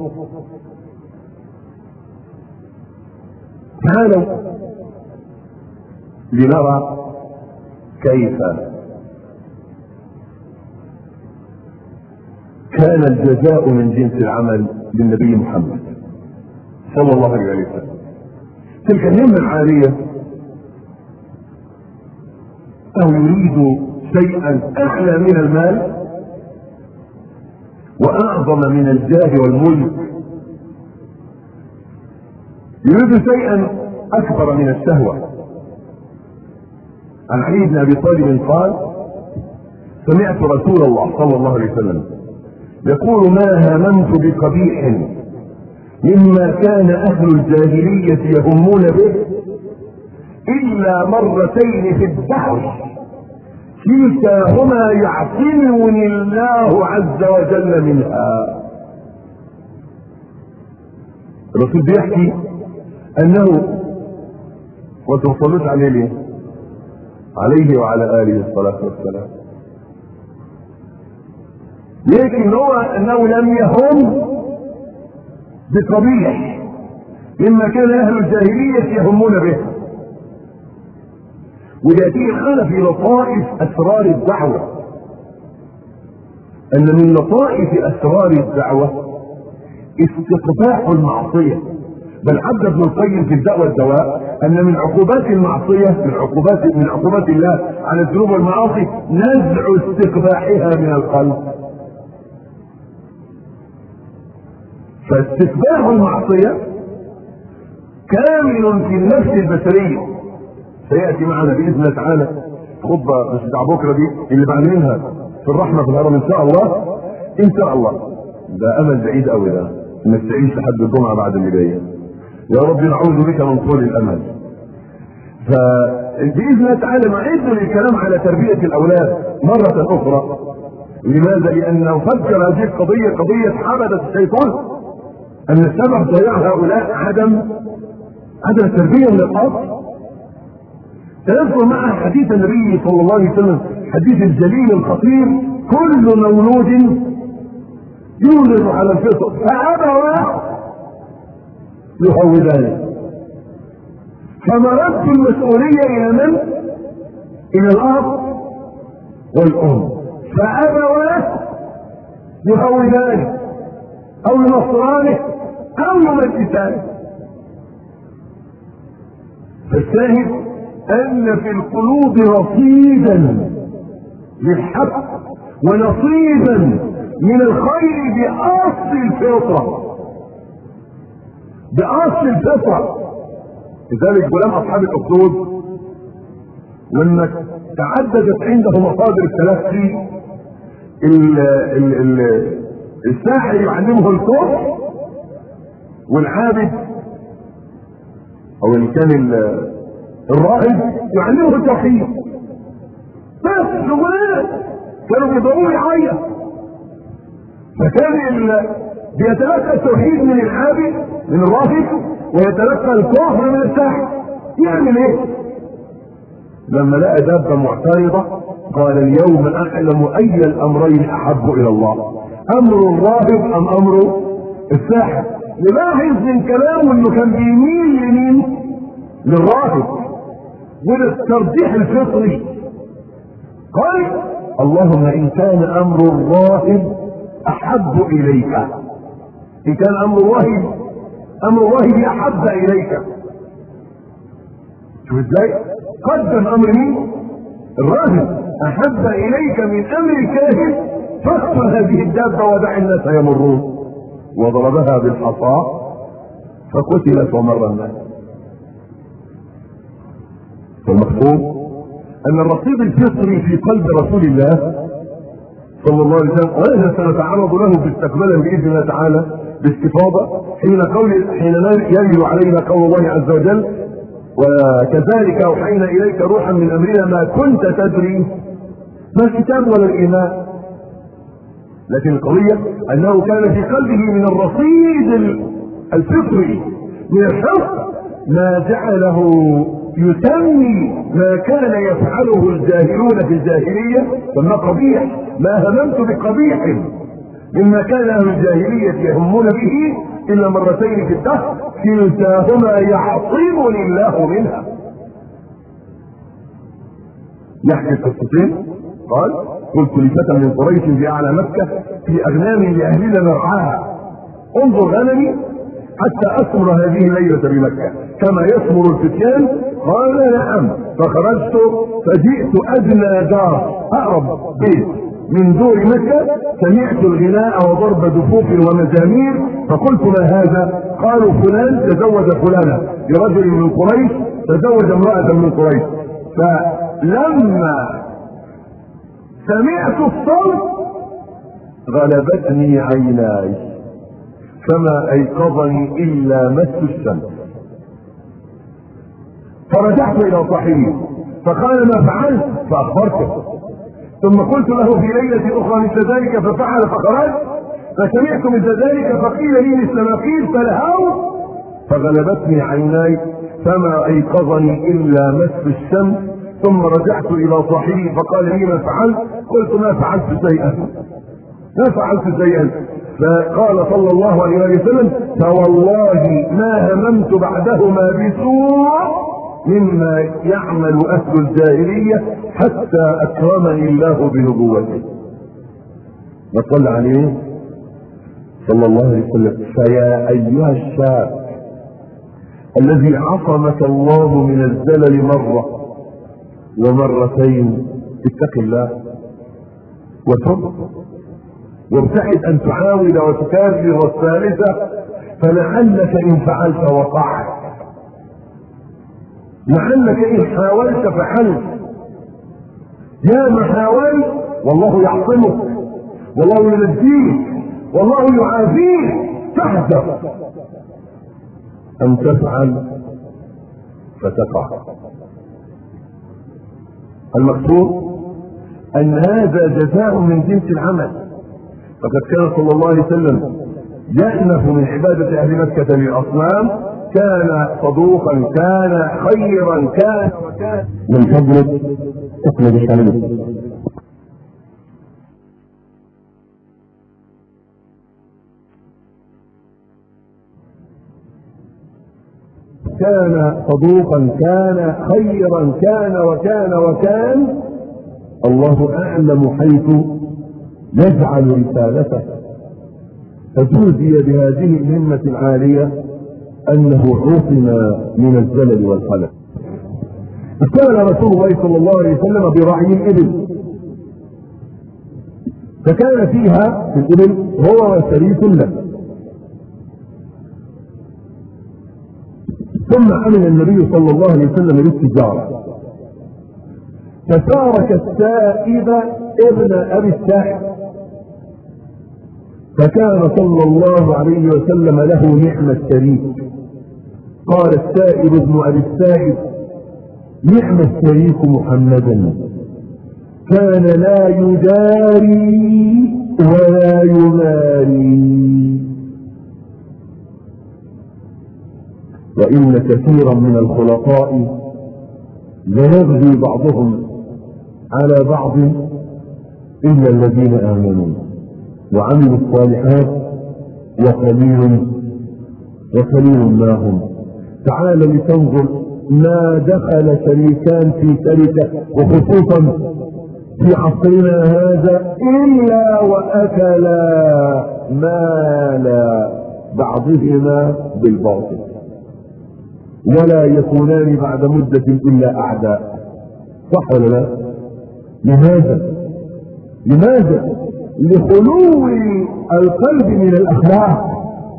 تعالوا لنرى كيف كان الجزاء من جنس العمل للنبي محمد صلى الله عليه وسلم. تلك الهمة العالية أو يريد شيئا أعلى من المال وأعظم من الجاه والملك، يريد شيئا أكبر من الشهوة. عن علي بن أبي طالب قال: سمعت رسول الله صلى الله عليه وسلم يقول: ما هممت بقبيح مما كان أهل الجاهلية يهمون به إلا مرتين في الدهر كلتاهما يعصمني الله عز وجل منها. الرسول بيحكي أنه، وتصلوش عليه ليه؟ عليه وعلى آله الصلاة والسلام. لكن هو أنه لم يهم بقبيح مما كان أهل الجاهلية يهمون به. ويأتيه الخلف في لطائف أسرار الدعوة، أن من لطائف أسرار الدعوة استقباح المعصية. بل عبد ابن القيم في الدعوة والدواء أن من عقوبات المعصية من عقوبات من عقوبات الله على الذنوب والمعاصي نزع استقباحها من القلب. فاستقباح المعصية كامل في النفس البشرية، سيأتي معنا بإذن الله تعالى خطبه مش بتاع بكره دي اللي بعملها في الرحمه في الهرم ان شاء الله، ان شاء الله. ده امل بعيد قوي ده، انك تعيش لحد الجمعه بعد اللي جايه. يا رب نعوذ بك من طول الامل. فباذن الله تعالى نعيد للكلام على تربيه الاولاد مره اخرى. لماذا؟ لانه فكر هذه القضيه قضيه حمده الشيطان، ان السبب ضياع هؤلاء عدم عدم التربيه من الاصل. سنذكر معها حديث النبي صلى الله عليه وسلم، حديث الجليل الخطير: كل مولود يولد على الفطر فابواه يهودانه. فمرت المسؤوليه الى من؟ الى الاب والام. فابواه يهودانه او ينصرانه او يمجسانه. فالشاهد ان في القلوب رصيدا للحق ونصيبا من الخير باصل الفطره، باصل الفطره. لذلك غلام اصحاب الاخدود لما تعددت عنده مصادر التلقي، الساحر يعلمه الكفر، والعابد او اللي كان الرائد يعلمه التوحيد. بس شغلان كانوا بيضربوه يعيط. فكان بيتلقى التوحيد من العابد من الراهب، ويتلقى الكفر من الساحر. يعمل ايه؟ لما لقى دابه معترضه قال: اليوم اعلم اي الامرين احب الى الله، امر الراهب ام امر الساحر. نلاحظ من كلامه انه كان بيميل لمين؟ للراهب، وده الترجيح الفطري. قال: اللهم ان كان امر الراهب احب اليك، ان كان امر الراهب امر الراهب احب اليك. شوف ازاي قدم امر مين؟ الراهب. احب اليك من امر الكاهن، فاقتل هذه الدابه ودع الناس يمرون. وضربها بالحصى فقتلت ومر الناس. فالمفهوم ان الرصيد الفطري في قلب رسول الله صلى الله عليه وسلم، وهذا سنتعرض له باستقبالا باذن الله تعالى باستفاضه حين قول حين يرد علينا قول الله عز وجل: وكذلك اوحينا اليك روحا من امرنا ما كنت تدري ما الكتاب ولا الايمان. لكن القضيه انه كان في قلبه من الرصيد الفطري من الحفظ ما جعله يسمي ما كان يفعله الجاهلون في الجاهليه ثم قبيح. ما هممت بقبيح مما كان اهل الجاهليه يهمون به الا مرتين في الدهر، كلتاهما يعصمني الله منها. يحكي قصتين. قال: قلت لفتى من قريش في اعلى مكه: في اغنام لاهلنا نرعاها، انظر غنمي حتى اثمر هذه الليله بمكه كما يثمر الفتيان. قال: نعم. فخرجت فجئت ادنى دار، اقرب بيت من دور مكه، سمعت الغناء وضرب دفوف ومزامير، فقلت: ما هذا؟ قالوا: فلان تزوج فلانا برجل من قريش، تزوج امراه من قريش. فلما سمعت الصوت غلبتني عيناي فما ايقظني الا مس الشمس. فرجعت الى صاحبي فقال: ما فعلت؟ فاخبرته. ثم قلت له في ليله اخرى مثل ذلك ففعل، فخرجت فسمعت مثل ذلك فقيل لي مثل ما قيل فلهوت فغلبتني عيناي فما ايقظني الا مس الشمس. ثم رجعت الى صاحبي فقال لي: ما فعلت؟ قلت: ما فعلت شيئا ما فعلت شيئا. فقال صلى الله عليه وسلم: فوالله ما هممت بعدهما بسوء مما يعمل اهل الجاهليه حتى اكرمني الله بنبوته. نصلي عليه صلى الله عليه وسلم. فيا ايها الشاب الذي عصمك الله من الزلل مره ومرتين، اتق الله وتب وابتعد ان تحاول وتكرر الثالثه، فلعلك ان فعلت وقعت، لعلك ان حاولت فحلت. يا ما حاولت والله يعصمك، والله ينجيك، والله يعافيك، فاحذر ان تفعل فتقع. المقصود ان هذا جزاء من جنس العمل. فقد كان صلى الله عليه وسلم يأنف من عبادة اهل مكة للاصنام، كان صدوقا، كان خيرا، كان وكان. من فضلك اقلب الشريط. كان صدوقا، كان خيرا، كان وكان وكان. الله اعلم حيث يجعل رسالته، فجوزي بهذه الهمة العالية انه عصم من الزلل والخلل. اشتغل رسول الله صلى الله عليه وسلم برعي الابل، فكان فيها في الابل هو وشريك له. ثم عمل النبي صلى الله عليه وسلم للتجارة، فشارك السائب ابن ابي السائب، فكان صلى الله عليه وسلم له نعم الشريك. قال السائب ابن ابي السائب: نعم الشريك محمدا، كان لا يداري ولا يماري. وإن كثيرا من الخلطاء ليبغي بعضهم على بعض إلا الذين آمنوا وعملوا الصالحات وقليل وقليل ما هم. تعال لتنظر ما دخل شريكان في شركة، وخصوصا في عصرنا هذا، إلا وأكلا مال بعضهما بالباطل، ولا يكونان بعد مدة إلا أعداء. صح ولا لا؟ لماذا؟ لماذا؟ لخلو القلب من الأخلاق،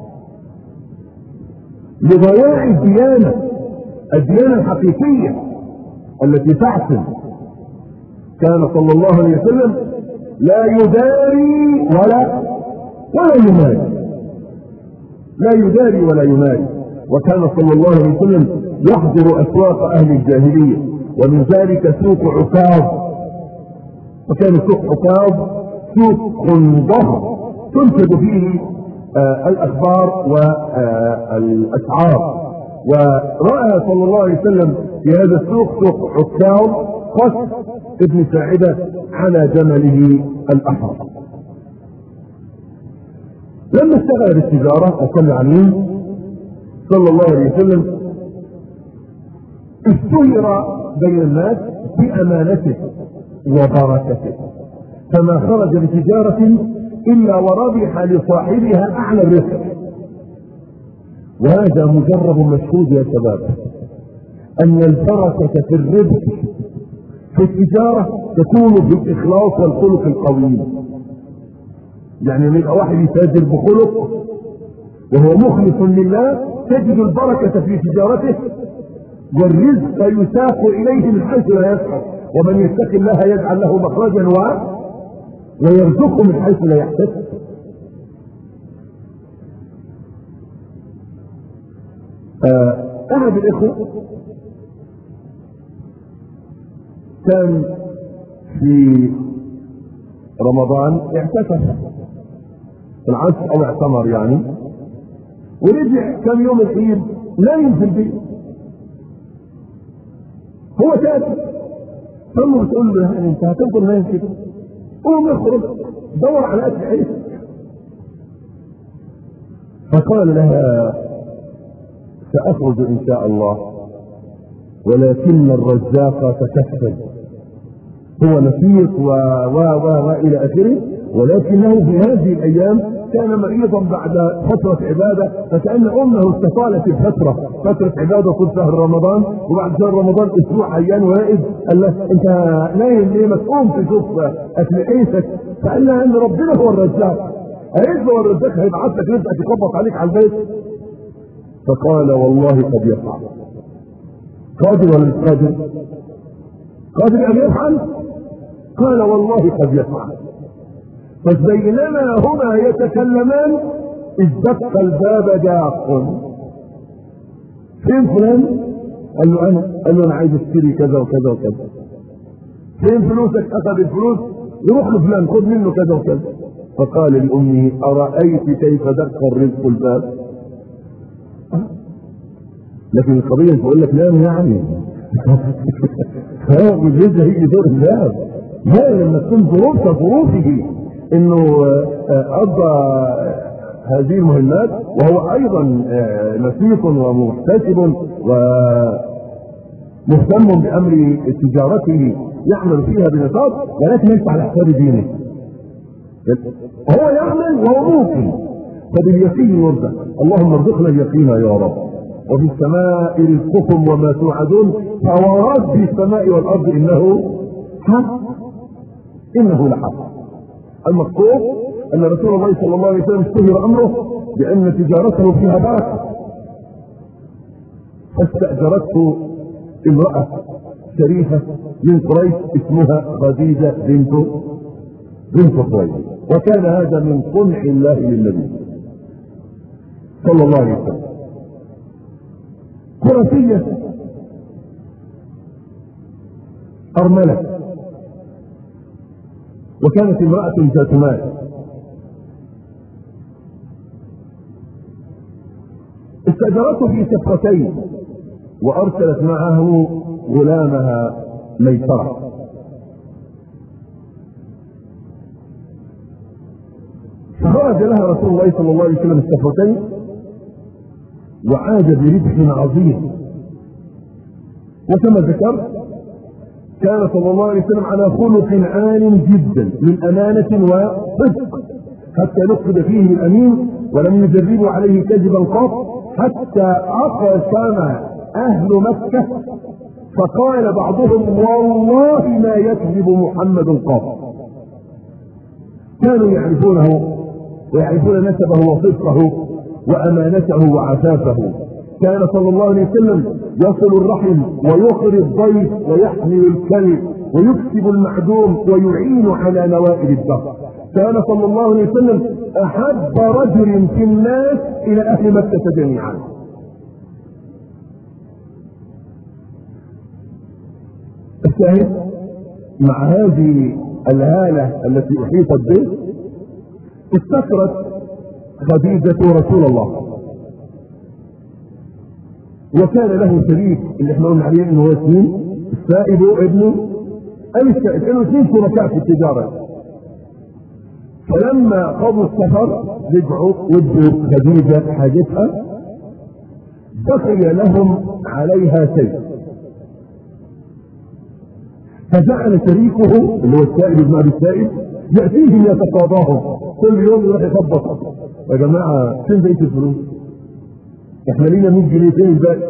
لضياع الديانة، الديانة الحقيقية التي تحسن. كان صلى الله عليه وسلم لا يداري ولا ولا يماري، لا يداري ولا يماري. وكان صلى الله عليه وسلم يحضر اسواق اهل الجاهليه، ومن ذلك سوق عكاظ. وكان سوق عكاظ سوق ضخم تنتج فيه آه الاخبار والاسعار. ورأى صلى الله عليه وسلم في هذا السوق، سوق عكاظ، قص ابن ساعدة على جمله الأحمر. لما اشتغل بالتجارة وصلى عليه صلى الله عليه وسلم، اشتهر بين الناس بأمانته وبركته، فما خرج بتجارة إلا وربح لصاحبها أعلى الربح. وهذا مجرب مشهود يا شباب، أن البركة في الربح في التجارة تكون بالإخلاص والخلق القويم. يعني لما يبقى واحد يتاجر بخلق وهو مخلص لله، تجد البركة في تجارته، والرزق يساق إليه من حيث لا يسأل، ومن يتق الله يجعل له مخرجا و... ويرزقه من حيث لا يحتسب. أحد الإخوة كان في رمضان اعتكف في العصر او اعتمر يعني، ورجع كم يوم العيد نايم في البيت. هو تاتي ثم بتقول له يعني انت هتفضل نايم كده؟ قوم اخرج دور على اكل عيش. فقال لها ساخرج ان شاء الله، ولكن الرزاق تكفل، هو نفيق و و و الى اخره، ولكنه في هذه الايام كان مريضا بعد فتره عباده، فكان امه استطالت الفتره فتره عباده طول شهر رمضان، وبعد شهر رمضان اسبوع عيان واقف. قال له انت نايم ليه؟ ما تقوم تشوف اكل عيشك. فقال لها ان ربنا هو الرزاق، قالت له الرزاق هيبعث لك رزقك يخبط عليك على البيت. فقال والله قد يفعل. قادر ولا مش قادر؟ قادر ان يفعل. قال والله قد يفعل. فبينما هما يتكلمان إذ دق الباب داق. فين فلان؟ قال له انا. قال له انا عايز اشتري كذا وكذا وكذا. فين فلوسك؟ اخذ الفلوس. يروح لفلان خذ منه كذا وكذا. فقال لامه ارايت كيف دق الرزق الباب؟ لكن القضيه تقول لك لا يعني هو الرزق هيجي دور الباب. لا، لما تكون ظروفك ظروفه انه قضى هذه المهمات وهو ايضا نشيط ومحتسب ومهتم بامر تجارته يعمل فيها بنشاط، ولكن ليس على حساب دينه. هو يعمل وهو موقن، فباليقين يرزق. اللهم ارزقنا اليقين يا رب. وفي السماء رزقكم وما توعدون فورب السماء والارض انه حق، انه لحق. المقصود ان رسول الله صلى الله عليه وسلم اشتهر امره بان تجارته فيها بركه، فاستاجرته امراه شريفه من قريش اسمها خديجه بنت بنت خويلد، وكان هذا من صنع الله للنبي صلى الله عليه وسلم. قرشيه ارمله، وكانت امراه ذات مال. استأجرته في سفرتين وارسلت معه غلامها ميسرة. فخرج لها رسول الله صلى الله عليه وسلم السفرتين وعاد بربح عظيم. وكما ذكرت كان صلى الله عليه وسلم على خلق عال جدا من امانة وصدق، حتى نقد فيه الامين ولم يجربوا عليه كذبا قط، حتى اقسم اهل مكة فقال بعضهم والله ما يكذب محمد قط. كانوا يعرفونه ويعرفون نسبه وصدقه وامانته وعفافه. كان صلى الله عليه وسلم يصل الرحم ويقري الضيف ويحمل الكلب ويكسب المعدوم ويعين على نوائب الدهر. كان صلى الله عليه وسلم احب رجل في الناس الى اهل مكة جميعا. الشاهد مع هذه الهالة التي احيطت به استكرت خديجة رسول الله، وكان له شريك اللي احنا قلنا عليه انه هو اثنين، السائب ابنه ام السائب، كانوا اثنين شركاء في التجارة. فلما قضوا السفر رجعوا ودوا خديجة حاجتها، بقي لهم عليها شيء، فجعل شريكه اللي هو السائب ابن ابي السائب يأتيهم يتقاضاهم كل يوم، يروح يخبط يا جماعة فين بقية الفلوس؟ احنا لينا مية جنيه فين الباقي؟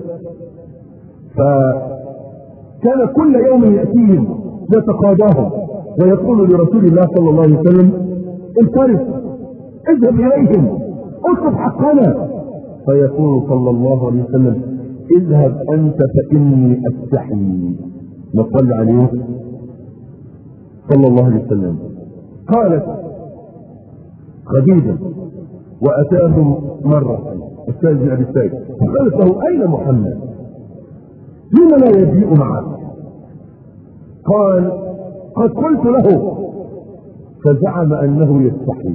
فكان كل يوم يأتيهم يتقاضاهم ويقول لرسول الله صلى الله عليه وسلم انصرف اذهب اليهم اطلب حقنا، فيقول صلى الله عليه وسلم اذهب انت فاني استحي. نصلي عليه صلى الله عليه وسلم. قالت خديجة واتاهم مرة السائب بن ابي السائب فقالت له اين محمد؟ لما لا يجيء معك؟ قال قد قلت له، فزعم انه يستحي.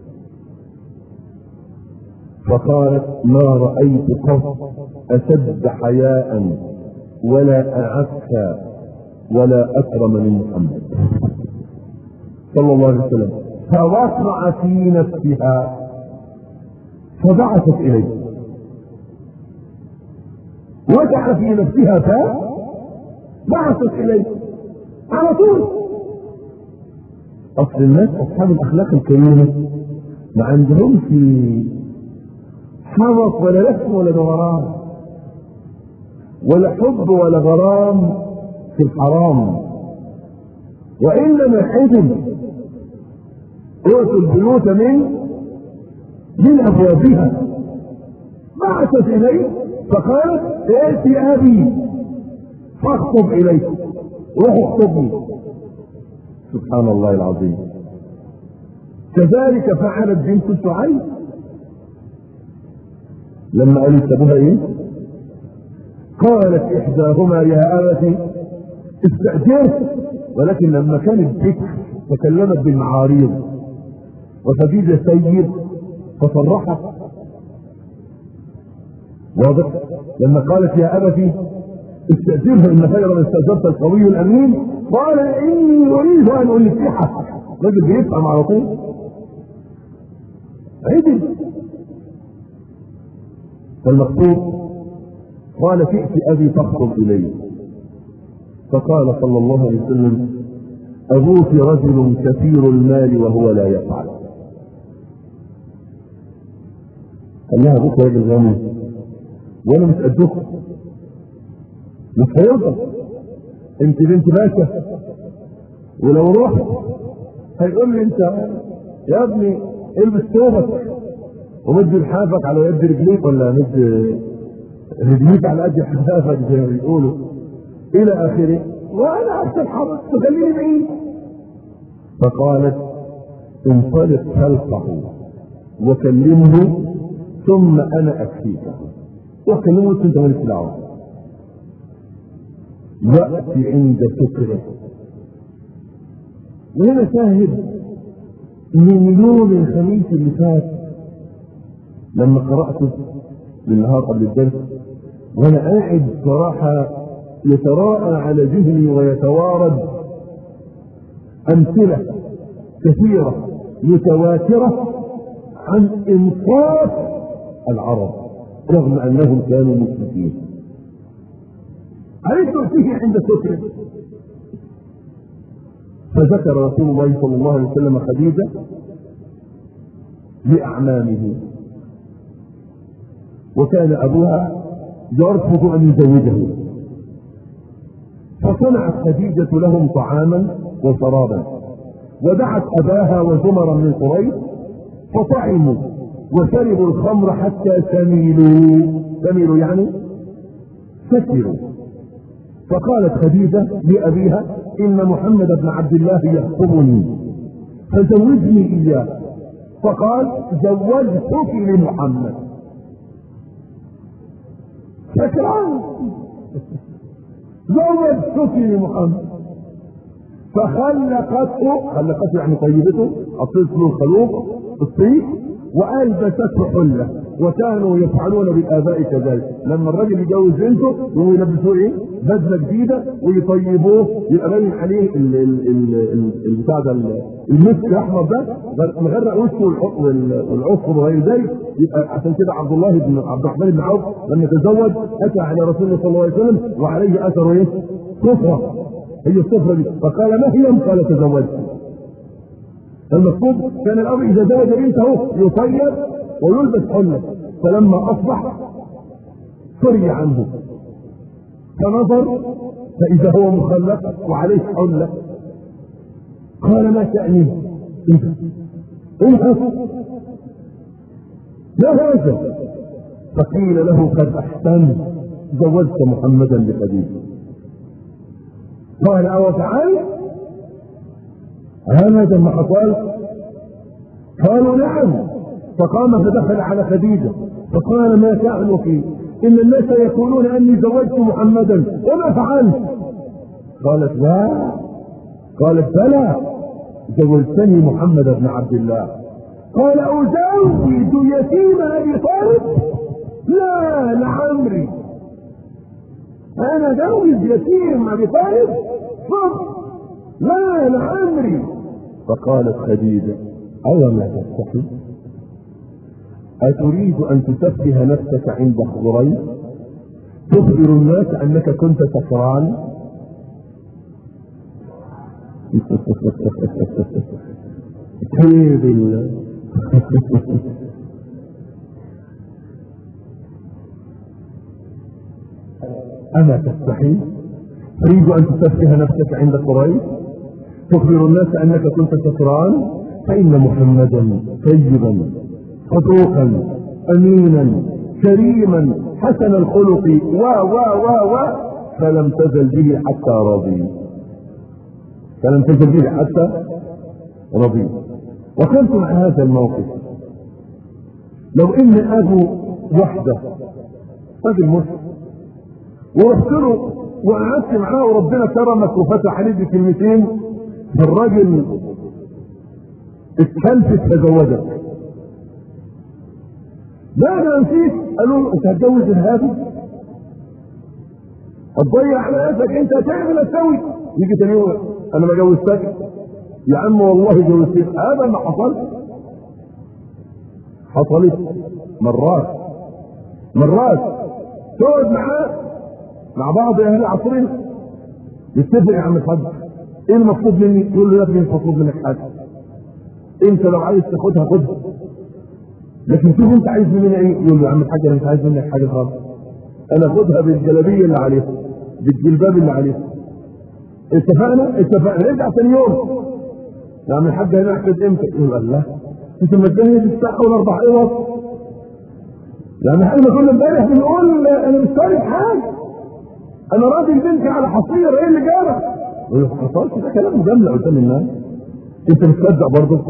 فقالت ما رأيت قط اشد حياء ولا اعف ولا اكرم من محمد صلى الله عليه وسلم. فوقع في نفسها فبعثت اليه، وقع في نفسها فبعثت اليه على طول. اصل الناس اصحاب الاخلاق الكريمه ما عندهم في حرف ولا لف ولا دوران ولا حب ولا غرام في الحرام، وانما حزن ائتوا البيوت من من ابوابها. بعثت اليه فقالت ائتي ابي فاخطب اليه، روح اخطبني. سبحان الله العظيم. كذلك فعلت بنت شعيب لما قالت ابوها ايه؟ قالت احداهما يا ابت استأجره، ولكن لما كانت بكر تكلمت بالمعاريض وخديجة سيد فصرحت. واضح؟ لما قالت يا ابت استأجره ان خير من استأجرت القوي الامين، قال اني اريد ان انكحك. الراجل بيفهم على طول عدل. فالمقصود قال ائت ابي فاخطب اليه، فقال صلى الله عليه وسلم ابوك رجل كثير المال وهو لا يفعل. قال لها ابوك راجل غني وانا مش قدكم، مش هيرضى، انت بنت باشا، ولو رحت هيقول لي انت يا ابني البس ثوبك ومد لحافك على يد رجليك، ولا مد رجليك على قد حافك زي ما بيقولوا الى اخره، وانا عشان الحرس تخليني بعيد. فقالت انطلق خلقه وكلمه ثم انا اكفيك. وكلمه انت مالك دعوه. ياتي عند سكره. وهنا شاهد من يوم الخميس اللي فات لما قراته بالنهار قبل الدرس، وانا قاعد صراحه يتراءى على ذهني ويتوارد امثله كثيره متواتره عن انصاف العرب رغم انهم كانوا مشركين. عليك تؤتيه عند سكره. فذكر رسول الله صلى الله عليه وسلم خديجه لاعمامه، وكان ابوها يرفض ان يزوجه، فصنعت خديجه لهم طعاما وشرابا، ودعت اباها وزمرا من قريش فطعموا وشربوا الخمر حتى سميلوا. سميلوا يعني سكروا. فقالت خديجه لابيها ان محمد بن عبد الله يخطبني فزوجني اياه. فقال زوجتك لمحمد. سكران زوجتك لمحمد. فخلقته، خلقته يعني طيبته، حطيت له الخلوق الطيب والبسته حله. وكانوا يفعلون بالاباء كذلك، لما الرجل يجوز بنته ويلبسوه ايه؟ بدله جديده ويطيبوه، يبقى باين عليه البتاع ده المسك الاحمر ده مغرق وشه والعصر وغير ذلك. يبقى عشان كده عبد الله بن عبد الرحمن بن عوف لما تزوج اتى على رسول الله صلى الله عليه وسلم وعليه اثر ايه؟ صفره. هي الصفره دي. فقال ما هي؟ قال تزوجت. المقصود كان الاب اذا زوج بنته يطيب ويلبس حله، فلما اصبح سري عنه فنظر فاذا هو مخلق وعليه حله. قال ما شأني؟ انت لا هذا. فقيل له قد احسنت زوجت محمدا لخديجه. قال او فعلت هذا ما حصل؟ قالوا نعم. فقام فدخل على خديجه فقال ما تعنك؟ ان الناس يقولون اني زوجت محمدا وما فعلت؟ قالت لا. قالت بلى زوجتني محمد بن عبد الله. قال ازوج يتيم ابي طالب؟ لا لعمري انا زوج يتيم ابي طالب؟ لا لعمري. فقالت خديجه اوما تستحي؟ اتريد ان تسفه نفسك عند حضرين تخبر الناس انك كنت سكران؟ كيف بالله. اما تستحي؟ تريد ان تسفه نفسك عند قريش تخبر الناس انك كنت سكران؟ فان محمدا طيبا صدوقا امينا كريما حسن الخلق و و و و فلم تزل به حتى رضي. فلم تجد حتى رضيت. وكنت مع هذا الموقف لو ان ابو وحده راجل مسلم ورحت له وقعدت معاه وربنا كرمك وفتح عليك بكلمتين فالراجل اتكلفت تزوجك، لا انا نسيت، قالوا انت هتجوز الهادي هتضيع حياتك، انت هتعمل هتسوي، يجي تاني يوم انا ما جوزتك يا عم والله جوزتك، هذا ما حصل. حصلت مرات مرات تقعد معاه مع بعض اهل عصرنا يتفق يا عم الحاج ايه المطلوب مني؟ يقول له يا ابني مش مطلوب منك حاجه، انت لو عايز تاخدها خدها، لكن شوف انت عايز مني ايه؟ يقول له يا عم الحاج انا مش عايز منك حاجه خالص، انا خدها بالجلابيه اللي عليها بالجلباب اللي عليها. اتفقنا؟ اتفقنا. ارجع ثاني يوم يا عم الحاج هنحسد امتى؟ يقول الله انت مداني بالساعه والاربع قيراط يعني احنا كنا امبارح بنقول انا مش طالب حاجه، انا راضي بنتي على حصير، ايه اللي جابك؟ يقول له حصلت ده كلام مجامله قدام الناس، انت مصدق برضه؟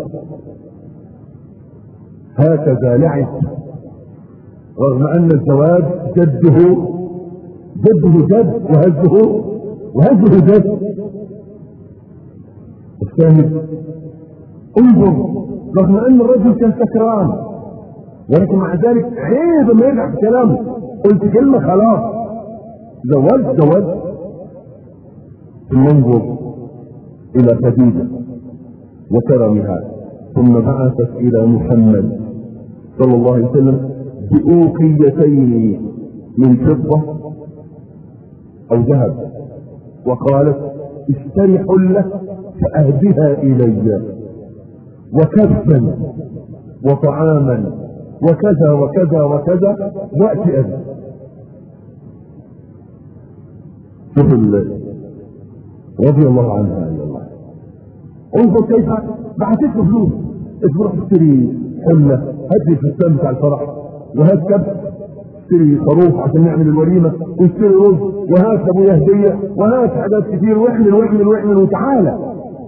هكذا لعب، رغم ان الزواج جده جده جد وهزه وهزه جد. الثاني انظر، رغم ان الرجل كان سكران ولكن مع ذلك عيب ما يرجع في كلامه، قلت كلمه خلاص زوجت زوجت. ثم انظر الى خديجه وكرمها، ثم بعثت الى محمد صلى الله عليه وسلم بأوقيتين من فضه او ذهب، وقالت اشتري حله فاهدها الي وكفا وطعاما وكذا وكذا وكذا واتي ابي. شوف رضي الله عنها يا الله، انظر كيف بعثت له فلوس، تروح تشتري حله، هات لي الفستان بتاع الفرح، وهات كبس، اشتري خروف عشان نعمل الوليمه، واشتري رز، وهات ابويا هديه، وهات حاجات كتير، واعمل واعمل واعمل وتعالى.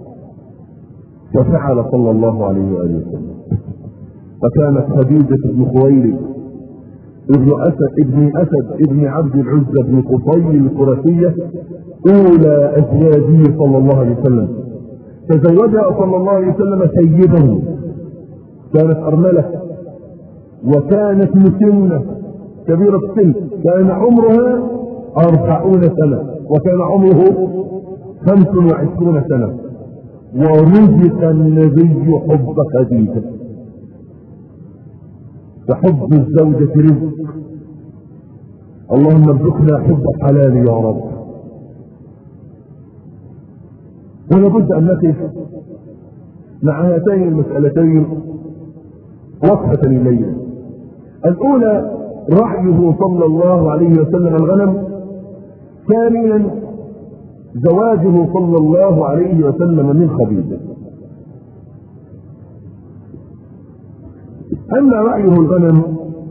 ففعل صلى الله عليه واله وسلم. فكانت خديجه بن خويلد ابن اسد ابن اسد ابن عبد العزى بن قصي القرشيه اولى ازواجه صلى الله عليه وسلم. تزوجها صلى الله عليه وسلم سيدا، كانت ارمله وكانت مسنه كبيره السن، كان عمرها أربعون سنه وكان عمره خمس وعشرون سنه، ورزق النبي حب خديجه. فحب الزوجة رزق، اللهم ارزقنا حب الحلال يا رب. ولابد ان نقف مع هاتين المسألتين وقفة الليلة. الاولى رعيه صلى الله عليه وسلم الغنم، ثانيا زواجه صلى الله عليه وسلم من خديجة. اما رعيه الغنم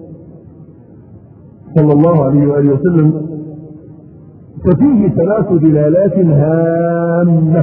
صلى الله عليه وآله وسلم ففيه ثلاث دلالات هامة.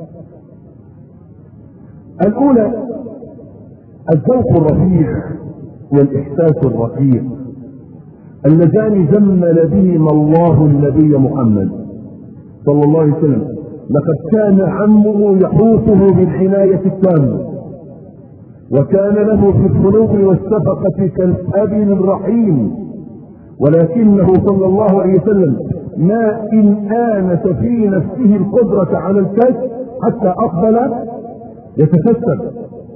الاولى الذوق الرفيع والاحساس الرقيق اللذان جمل بهما الله النبي محمد صلى الله عليه وسلم. لقد كان عمه يحوطه بالعناية التامة، وكان له في الخلق والشفقة كالأب الرحيم، ولكنه صلى الله عليه وسلم ما إن آنس في نفسه القدرة على الكسب حتى أقبل يتكسب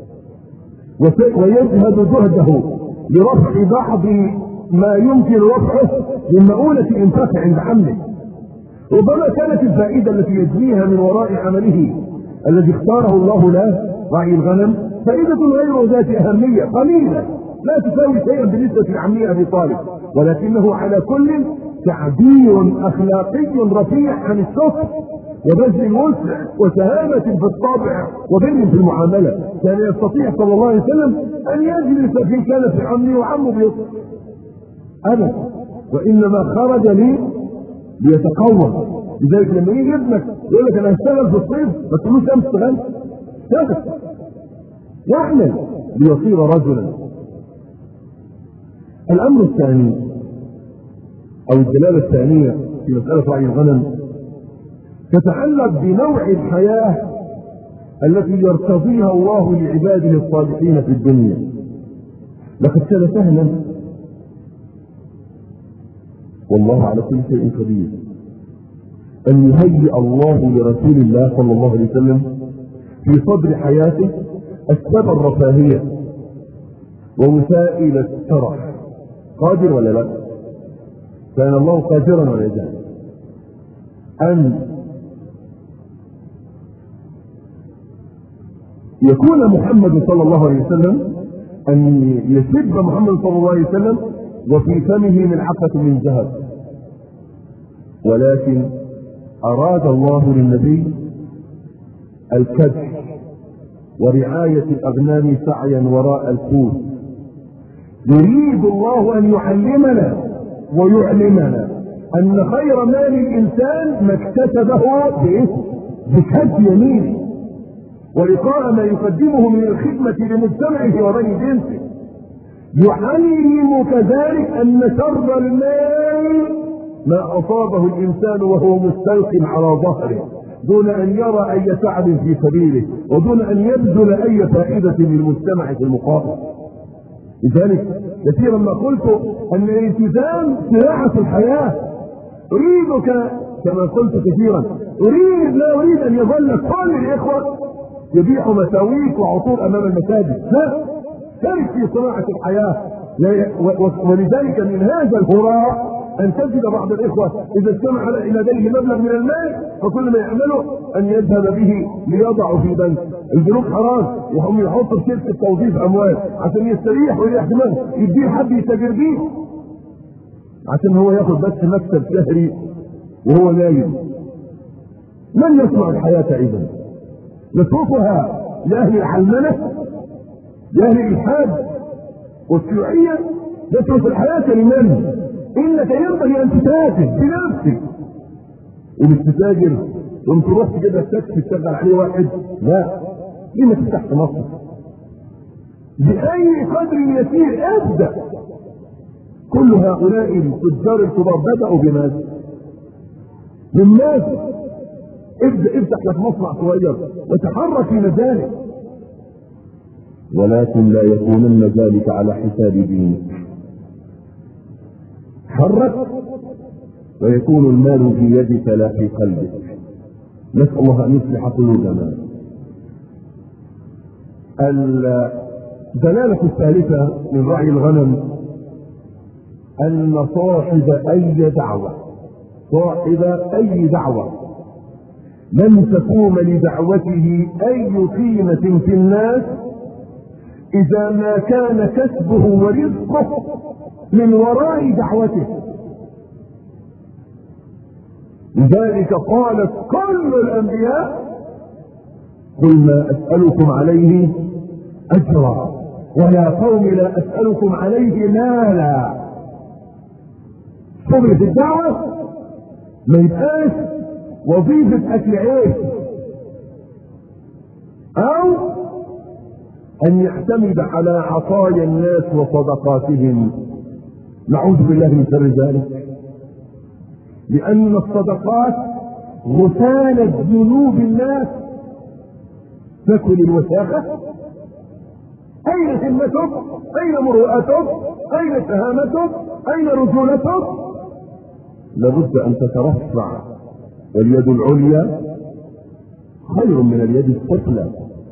ويجهد جهده لرفع بعض ما يمكن رفعه من مؤونة الإنفاق عند عمه. ربما كانت الفائدة التي يجنيها من وراء عمله الذي اختاره الله له رعي الغنم فائدة غير ذات أهمية قليلة لا تساوي شيئا بالنسبة لعمي أبي طالب، ولكنه على كل تعبير أخلاقي رفيع عن الشكر وبذل الوسع وسهامة في الطابع وبر في المعاملة. كان يستطيع صلى الله عليه وسلم أن يجلس في كنف عمه وعمه بيصبح أبدا، وإنما خرج لي ليتقوى لذلك لما يجي ابنك يقول لك انا هشتغل في الصيف ما تقولوش امس اشتغل، اشتغل يعمل ليصير رجلا. الامر الثاني او الدلاله الثانيه في مساله رعي الغنم تتعلق بنوع الحياه التي يرتضيها الله لعباده الصالحين في الدنيا. لقد كان سهلا والله على كل شيء قدير ان يهيئ الله لرسول الله صلى الله عليه وسلم في صدر حياته اسباب الرفاهيه ووسائل الترف. قادر ولا لا؟ كان الله قادرا ولا لا ان يكون محمد صلى الله عليه وسلم ان يشب محمد صلى الله عليه وسلم وفي فمه ملعقة من ذهب، ولكن اراد الله للنبي الكدح ورعاية الاغنام سعيا وراء الكوس. يريد الله ان يعلمنا ويعلمنا ان خير مال الانسان ما اكتسبه بكد يمينه ولقاء ما يقدمه من الخدمة لمجتمعه وبني جنسه. يعلم كذلك ان شر المال ما اصابه الانسان وهو مستلق على ظهره دون ان يرى اي تعب في سبيله ودون ان يبذل اي فائدة للمجتمع في المقابل. لذلك كثيرا ما قلت ان الالتزام سلاحة الحياة. اريدك كما قلت كثيرا اريد لا اريد ان يظل كل الاخوة يبيعوا مساويك وعطور امام المساجد، لا، شارك في صناعة الحياة. ولذلك من هذا الهراء ان تجد بعض الاخوة اذا استمع لديه مبلغ من المال فكل ما يعمله ان يذهب به ليضعه في بنك. البنوك حرام وهم يحطوا في شركة توظيف اموال عشان يستريح ويريح دماغه، يديه حد يتاجر بيه عشان هو ياخد بس مكسب شهري وهو نايم. من يصنع الحياة اذا؟ نتركها لاهل العلمنة لاهل الالحاد والشيوعية؟ نترك الحياة لمن؟ انك ينبغي ان تتاجر بنفسك ومش تتاجر وانت رحت كده التاكسي تشغل عليه واحد، لا، لما تفتح في مصر باي قدر يسير ابدا. كل هؤلاء التجار الكبار بدأوا بماذا؟ من ماذا؟ ابدأ افتح لك مصنع صغير وتحرك في مجالك، ولكن لا يكونن ذلك على حساب دينك. حرك ويكون المال في يدك لا في قلبك. نسأل الله ان يصلح قلوبنا. الدلالة الثالثة من رعي الغنم ان صاحب اي دعوة صاحب اي دعوة لن تقوم لدعوته اي قيمة في الناس اذا ما كان كسبه ورزقه من وراء دعوته. لذلك قالت كل الانبياء قل ما اسألكم عليه اجرا ويا قوم لا اسألكم عليه مالا. شغل في الدعوة ما يبقاش وظيفة اكل عيش او ان يعتمد على عطايا الناس وصدقاتهم. نعوذ بالله من شر ذلك، لان الصدقات غسالة ذنوب الناس تكن الوساخة. اين همتهم؟ اين مروءتهم؟ اين شهامتهم؟ اين رجولتهم؟ لابد ان تترفع، واليد العليا خير من اليد السفلى.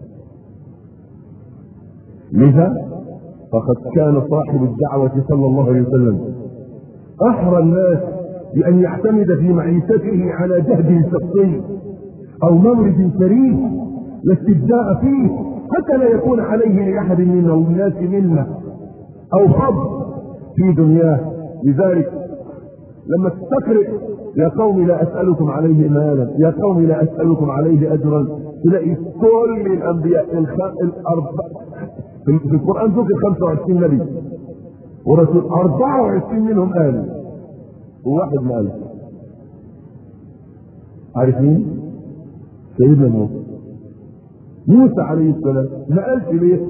لذا فقد كان صاحب الدعوة صلى الله عليه وسلم احرى الناس بان يعتمد في معيشته على جهد شخصي او مورد شريف لا استبداء فيه، حتى لا يكون عليه لاحد من الناس منه او فضل في دنياه. لذلك لما تستقرئ يا قوم لا اسألكم عليه مالا، يا قوم لا اسألكم عليه اجرا، تلاقي كل الانبياء الاربع في القرآن ذكر خمسة وعشرين نبي ورسول، أربعة وعشرين منهم قالوا وواحد ما قال. عارف مين؟ سيدنا موسى. موسى عليه السلام ما قالش ليه؟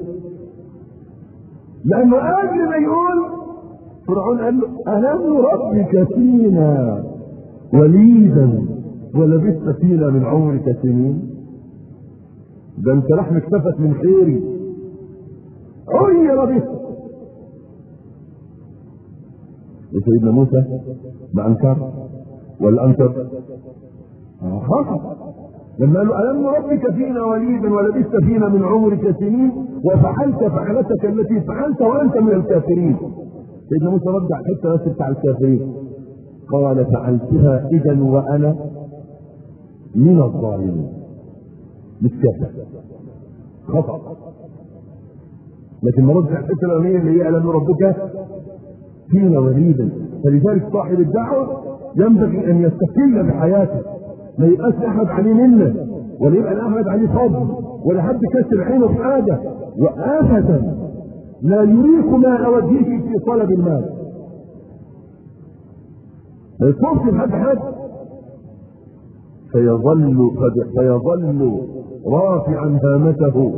لأنه قبل ما يقول فرعون قال له ألم نربك فينا وليدا ولبثت فينا من عمرك سنين؟ ده انت لحمك اكتفت من خيري. عير به. وسيدنا موسى ما انكر ولا انكر؟ خطأ. لما قالوا ألم نربك فينا وليدا ولبثت فينا من عمرك سنين وفعلت فعلتك التي فعلت وأنت من الكافرين. سيدنا موسى رجع حتى بس بتاع الكافرين. قال فعلتها إذا وأنا من الظالمين. مش كافر. خطأ. لكن ما رجع الحتة الأولانية اللي هي ألم نربك فينا وليدا. فلذلك صاحب الدعوة ينبغي أن يستقل بحياته، ما يبقاش احد عليه منه ولا يبقى احد عليه فضل ولا حد كسر عينه في حاجه، وابدا لا يريق ما اوجهه في طلب المال. ما يطلبش لحد حد فيظل فيظل رافعا هامته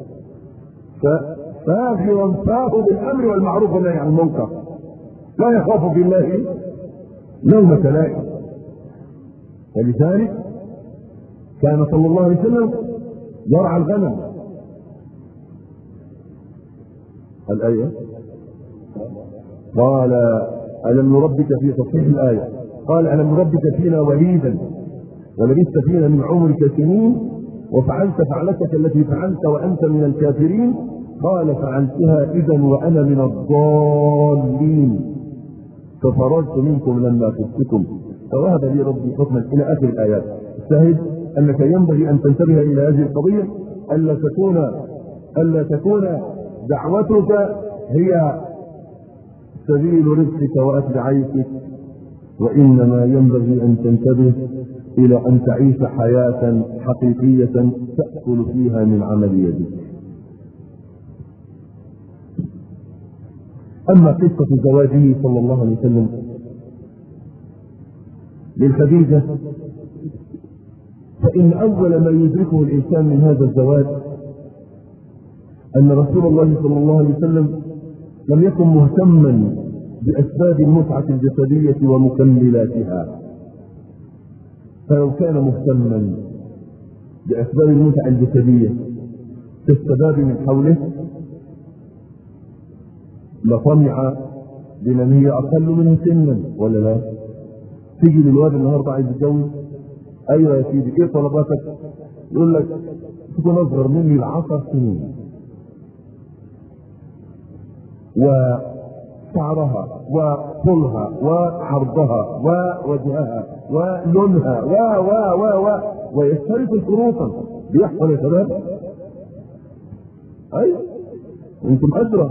فاغرا فاه بالامر والمعروف والنهي عن المنكر، لا يخاف في الله لومة لائم. ولذلك كان صلى الله عليه وسلم يرعى الغنم. الآية قال ألم نربك في تصحيح الآية قال ألم نربك فينا وليدا ولبثت فينا من عمرك سنين وفعلت فعلتك التي فعلت وأنت من الكافرين. قال فعلتها إذا وأنا من الضالين ففررت منكم لما خفتكم فوهب لي ربي حكما إلى آخر الآيات. الشاهد أنك ينبغي أن تنتبه إلى هذه القضية، ألا تكون ألا تكون دعوتك هي سبيل رزقك وأكل عيشك، وإنما ينبغي أن تنتبه إلى أن تعيش حياة حقيقية تأكل فيها من عمل يدك. أما قصة زواجه صلى الله عليه وسلم للخديجة فإن أول ما يدركه الإنسان من هذا الزواج أن رسول الله صلى الله عليه وسلم لم يكن مهتما بأسباب المتعة الجسدية ومكملاتها. فلو كان مهتما بأسباب المتعة الجسدية كالشباب من حوله لطمع بمن هي أقل منه سنا ولا لا؟ تيجي للواد النهارده عايز يتجوز، ايوه يا سيدي ايه طلباتك؟ يقول لك تكون اصغر مني بعشر سنين وشعرها وطولها وعرضها ووجهها ولونها و و و و ويشترط شروطا. بيحصل يا شباب؟ ايوه انتم ادرى.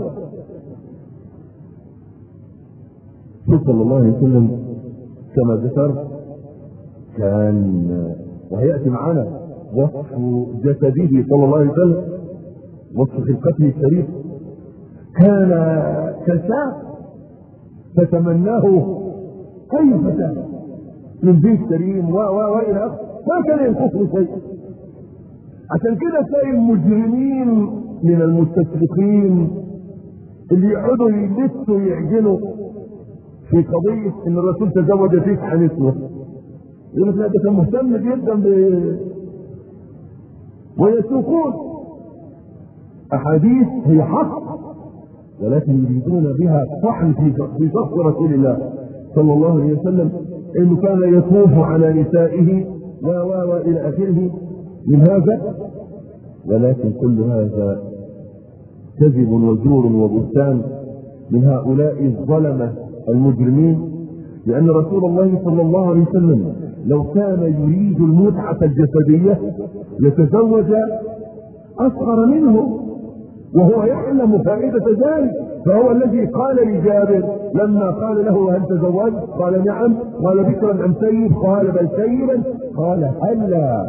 صلى الله عليه وسلم كما ذكر كان وهيأتي معنا وصف جسده صلى الله عليه وسلم، وصف خلقته الشريف، كان كشاف فتمناه اي فتاه من بيت كريم و و والى اخره، ما كان ينقصه شيء. عشان كده تلاقي المجرمين من المستشرقين اللي يقعدوا يلسوا ويعجنوا في قضيه ان الرسول تزوج تسع نسوه، يقول لك لا ده كان مهتم جدا ب ويسوقون احاديث هي حق ولكن يريدون بها طعن في في شخص رسول الله صلى الله عليه وسلم، انه كان يطوف على نسائه و و والى اخره من هذا. ولكن كل هذا كذب وزور وبهتان من هؤلاء الظلمه المجرمين، لان رسول الله صلى الله عليه وسلم لو كان يريد المتعه الجسديه لتزوج اصغر منه وهو يعلم فائدة ذلك. فهو الذي قال لجابر لما قال له هل تزوجت؟ قال نعم. قال بكرا ام سيب؟ قال بل سيبا. قال هلا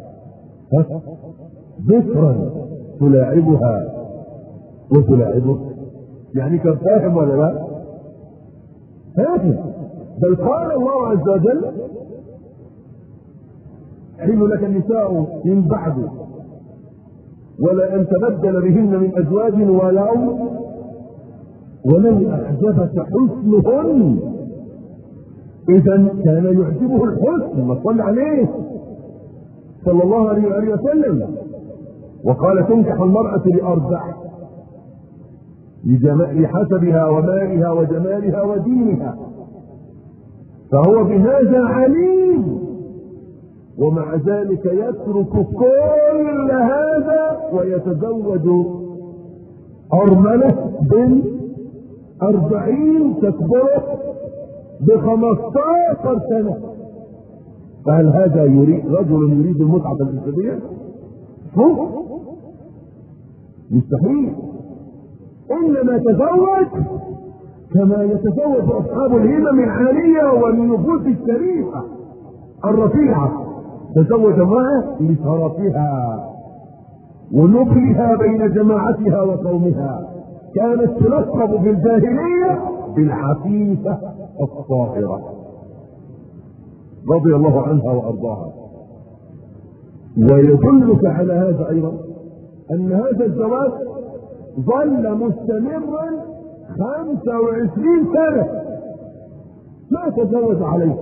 بكرا تلاعبها وتلاعبك، يعني كان فاهم ولا لا؟ فاهم. بل قال الله عز وجل حل لك النساء من بعد ولا أن تبدل بهن من أزواج ولو ولو أعجبك حسنهن. إذا كان يعجبه الحسن، ما صلى عليه صلى الله عليه وآله وسلم. وقال تنكح المرأة لأربع: لحسبها ومالها وجمالها ودينها. فهو بهذا عليم، ومع ذلك يترك كل هذا ويتزوج أرملة بنت أربعين تكبره بخمستاشر سنة. فهل هذا يريد رجل يريد المتعة الجسدية؟ هو مستحيل. إنما تزوج كما يتزوج أصحاب الهمم العالية والنفوس الشريفة الرفيعة. تزوج معه لشرفها ونبلها بين جماعتها وقومها. كانت تلقب في الجاهلية بالعفيفة الطاهرة رضي الله عنها وأرضاها. ويدلك على هذا أيضا أن هذا الزواج ظل مستمرا خمسة وعشرين سنة ما تزوج عليه،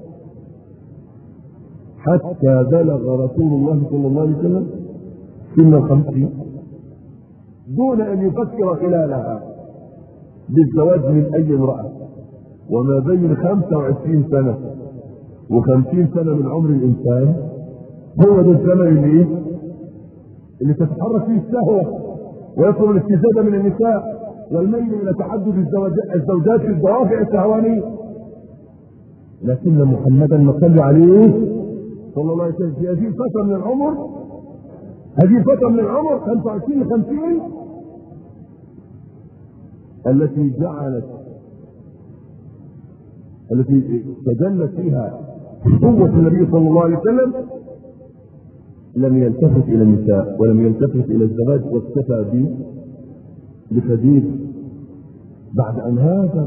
حتى بلغ رسول الله صلى الله عليه وسلم سن الخمسين دون أن يفكر خلالها بالزواج من أي امرأة. وما بين خمسة وعشرين سنة وخمسين سنة من عمر الإنسان هو ده الزمن اللي اللي تتحرك فيه الشهوة ويطلب الاستزادة من النساء والميل إلى تعدد الزوجات في الدوافع الشهوانية. لكن محمدا ما صلى عليه صلى الله عليه وسلم في هذه الفترة من العمر، هذه الفترة من العمر خمسة وعشرين خمسين التي جعلت التي تجلت فيها قوة النبي صلى الله عليه وسلم، لم يلتفت إلى النساء ولم يلتفت إلى الزواج واكتفى به بخديجة. بعد أن هاجر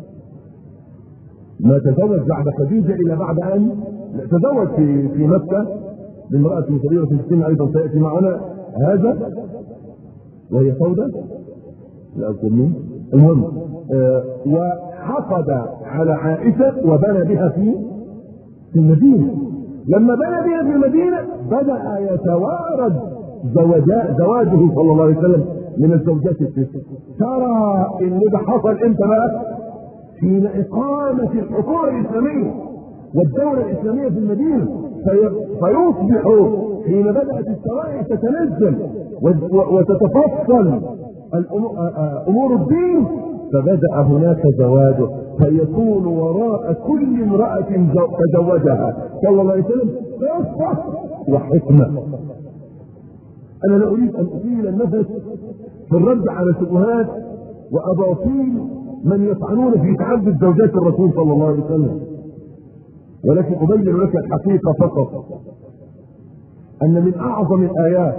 ما تزوج بعد خديجة إلا بعد أن تزوج في في مكة بامرأة كبيرة في السن أيضا سيأتي معنا هذا وهي سودة لا أذكر مين. المهم آه وحقد على عائشة وبنى بها في في المدينة. لما بنى بها في المدينة بدأ يتوارد زواجه صلى الله عليه وسلم من الزوجات الست. ترى ان ده حصل امتى بقى؟ حين إقامة الحكومة الإسلامية والدولة الإسلامية في المدينة، فيصبح حين بدأت الشرائع تتنزل وتتفصل أمور الدين فبدأ هناك زواجه، فيكون وراء كل امرأة تزوجها صلى الله عليه وسلم قصة وحكمة. أنا لا أريد أن أطيل النفس في الرد على شبهات وأباطيل من يطعنون في تعدد زوجات الرسول صلى الله عليه وسلم، ولكن أبين لك الحقيقة فقط أن من أعظم الآيات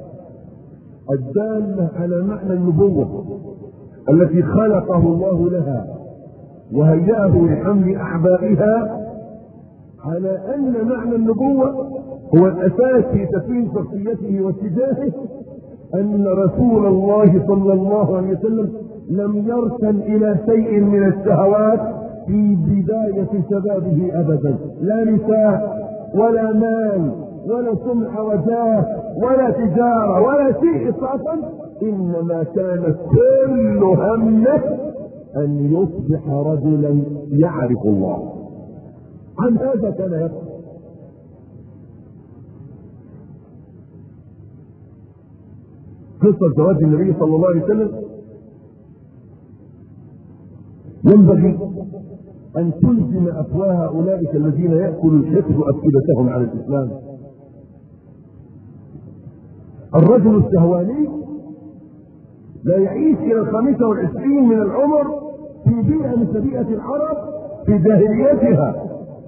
الدالة على معنى النبوة التي خلقه الله لها وهيأه لحمل أعبائها على أن معنى النبوة هو الأساس في تكوين شخصيته واتجاهه، أن رسول الله صلى الله عليه وسلم لم يركن إلى شيء من الشهوات في بداية شبابه أبدا، لا نساء ولا مال ولا سمع وجاه ولا تجارة ولا شيء إطلاقا، إنما كان كل همه أن يصبح رجلا يعرف الله. عن هذا كان يقول قصة زواج النبي صلى الله عليه وسلم ينبغي أن تلزم أفواه أولئك الذين يأكل الحقد أفئدتهم على الإسلام. الرجل الشهواني لا يعيش إلى الخامسة والعشرين من العمر في بيئة مثل بيئة العرب في جاهليتها.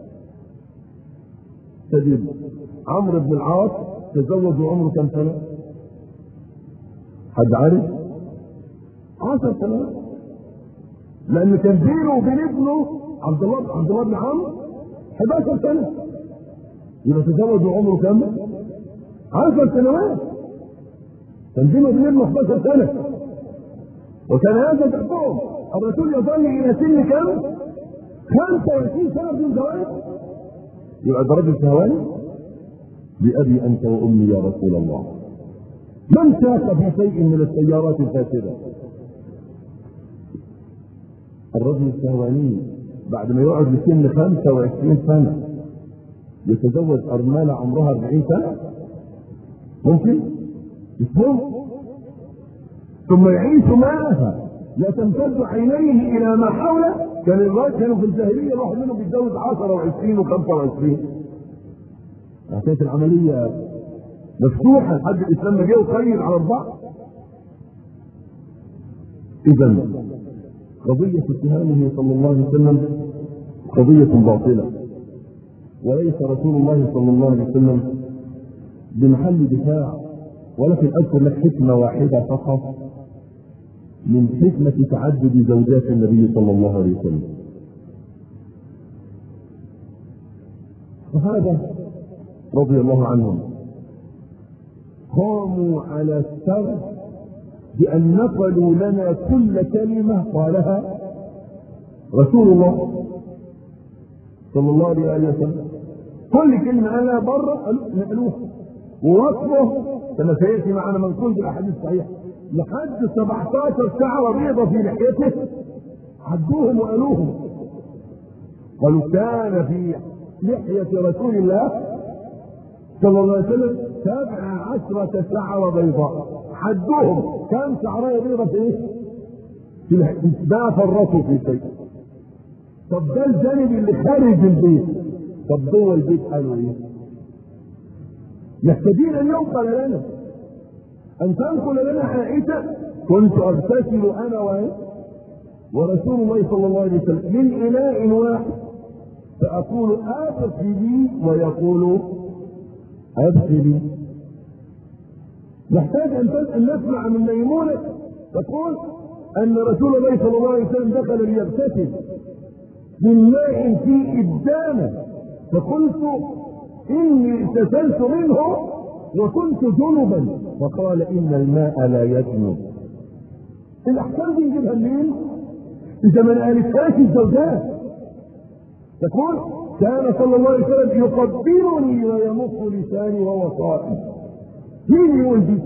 تجد عمرو بن العاص تزوج وعمره كم سنة؟ حد عارف؟ عشر سنوات، لأن كان بينه وبين ابنه عبد الله عبد الله بن عمرو حداشر سنة. يبقى تزوج وعمره كم؟ عشر سنوات. كان دي مدينة احد عشر سنة، وكان هذا تحكم الرسول يظل الى سن كم؟ خمسة وعشرين سنة بدون زواج. يبقى ده راجل شهواني؟ بأبي أنت وأمي يا رسول الله. من ساق في شيء من السيارات الفاسدة؟ الرجل الشهواني بعد ما يقعد لسن خمسة وعشرين سنة يتزوج أرملة عمرها أربعين سنة؟ ممكن؟ يفهم؟ ثم يعيش معها لا تمتد عينيه إلى ما حوله. كان الراجل كانوا في الجاهلية الواحد منهم بيتجوز عشرة وعشرين وخمسة وعشرين. كانت العملية مفتوحة لحد الإسلام ما جه وقيد على البعض. إذا قضية اتهامه صلى الله عليه وسلم قضية باطلة، وليس رسول الله صلى الله عليه وسلم بمحل دفاع. ولكن أذكر لك حكمة واحدة فقط من حكمة تعدد زوجات النبي صلى الله عليه وسلم. الصحابة رضي الله عنهم قاموا على السر بأن نقلوا لنا كل كلمة قالها رسول الله صلى الله عليه وسلم. كل كلمة قالها بره نقلوها، ووصفه كما سيأتي معنا منقول بالأحاديث الصحيحة لحد سبعتاشر شعرة بيضة في لحيته حدوهم وقالوهم. قالوا كان في لحية رسول الله صلى الله عليه وسلم سبع عشرة شعرة بيضاء. حدوهم كم شعرية بيضة في ايه؟ في لحيته. ما فرطوا في شيء. طب ده الجانب اللي خارج البيت. طب جوه البيت قالوا ايه؟ محتاجين ان ينقل لنا، ان تنقل لنا عائشة كنت اغتسل انا و ورسول الله صلى الله عليه وسلم من اناء واحد فاقول اغسلي ويقول اغسلي. نحتاج ان نسمع من ميمونة تقول ان رسول الله صلى الله عليه وسلم دخل ليغتسل من ماء فيه ابدانه فقلت اني اغتسلت منه وكنت جنبا فقال ان الماء لا يجنب. الاحكام دي نجيبها منين؟ اذا ما قالتهاش الزوجات. تقول كان صلى الله عليه وسلم يقبلني ويمص لساني وهو صائم. مين يقول دي؟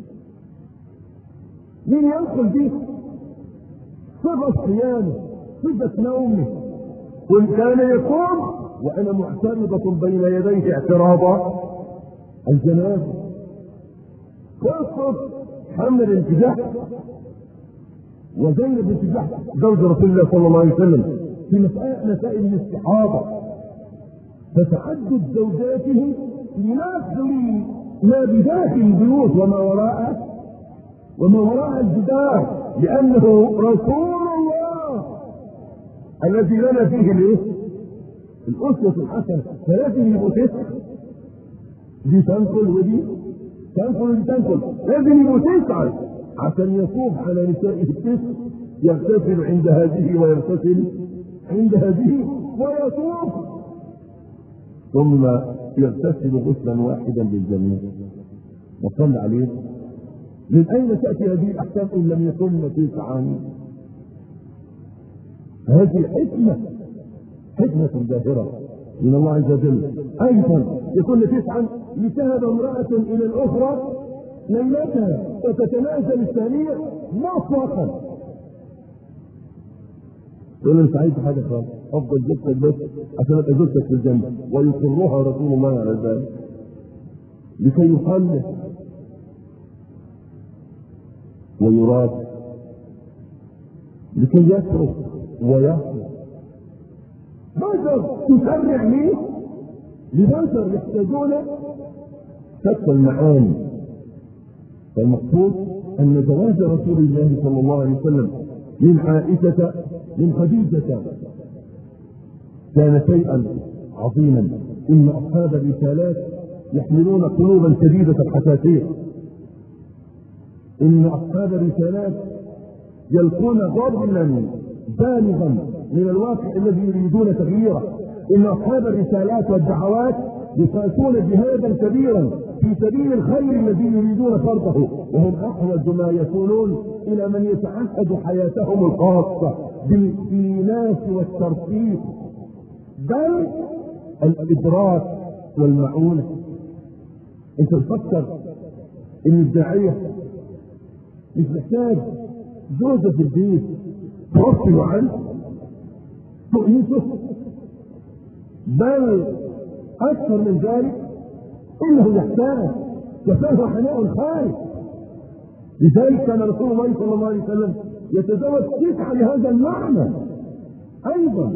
مين يدخل دي؟ صفة صيامه، صفة نومه، وان كان يقوم وانا معترضة بين يديه اعتراضا الجنازة. قصة حمل بنت جحش وزينب بنت جحش زوج رسول الله صلى الله عليه وسلم في مسائل الاستحاضة، فتعدد زوجاته لنقل ما بداخل البيوت وما وراءه وما وراء الجدار، لأنه رسول الله الذي لنا فيه الايه؟ الأسوة الحسنة. فلازم يبقوا تسعة، دي تنقل ودي تنقل ودي تنقل، لازم يبقوا تسعة عشان يصوب على نسائه التسع، يغتسل عند هذه ويغتسل عند هذه ويصوب، ثم يغتسل غسلا واحدا للجميع. وصل عليه. من أين تأتي هذه الأحكام إن لم يكن تسعا؟ هذه حكمة حكمة ظاهرة من الله عز وجل. أيضا يكون تسعا لتهب امرأة إلى الأخرى ليلتها فتتنازل الثانية مطلقا. يقول انت عايز حاجة خالص افضل زوجتك بس عشان ابقى زوجتك في الجنة، ويقرها رسول الله على ذلك لكي يخلص ويراد، لكي يترك ويخلص. بشر تسرع ليه؟ لبشر يحتاجون شتى المعاني. فالمقصود ان زواج رسول الله صلى الله عليه وسلم من عائشة من خديجة كان شيئا عظيما. ان اصحاب الرسالات يحملون قلوبا شديدة الحساسية. ان اصحاب الرسالات يلقون غرلا بالغا من الواقع الذي يريدون تغييره. ان اصحاب الرسالات والدعوات يقاتلون جهادا كبيرا في سبيل الخير الذي يريدون فرضه، وهم احوج ما يكونون الى من يتعهد حياتهم الخاصه بالايناس والترفيه، بل الادراك والمعونه. انت تفكر ان الداعيه مش محتاج زوجة في البيت توصل عنه تؤنسه، بل اكثر من ذلك انه يحتاج كفاه حناء خالص. لذلك كان رسول الله صلى الله عليه وسلم يتزوج تسعه لهذا المعنى ايضا،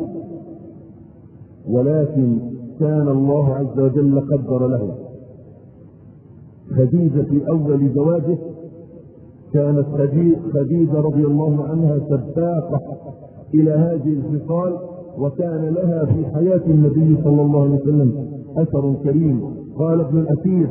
ولكن كان الله عز وجل قدر له خديجه في اول زواجه. كانت خديجة رضي الله عنها سباقة إلى هذه الخصال، وكان لها في حياة النبي صلى الله عليه وسلم أثر كريم. قال ابن الأثير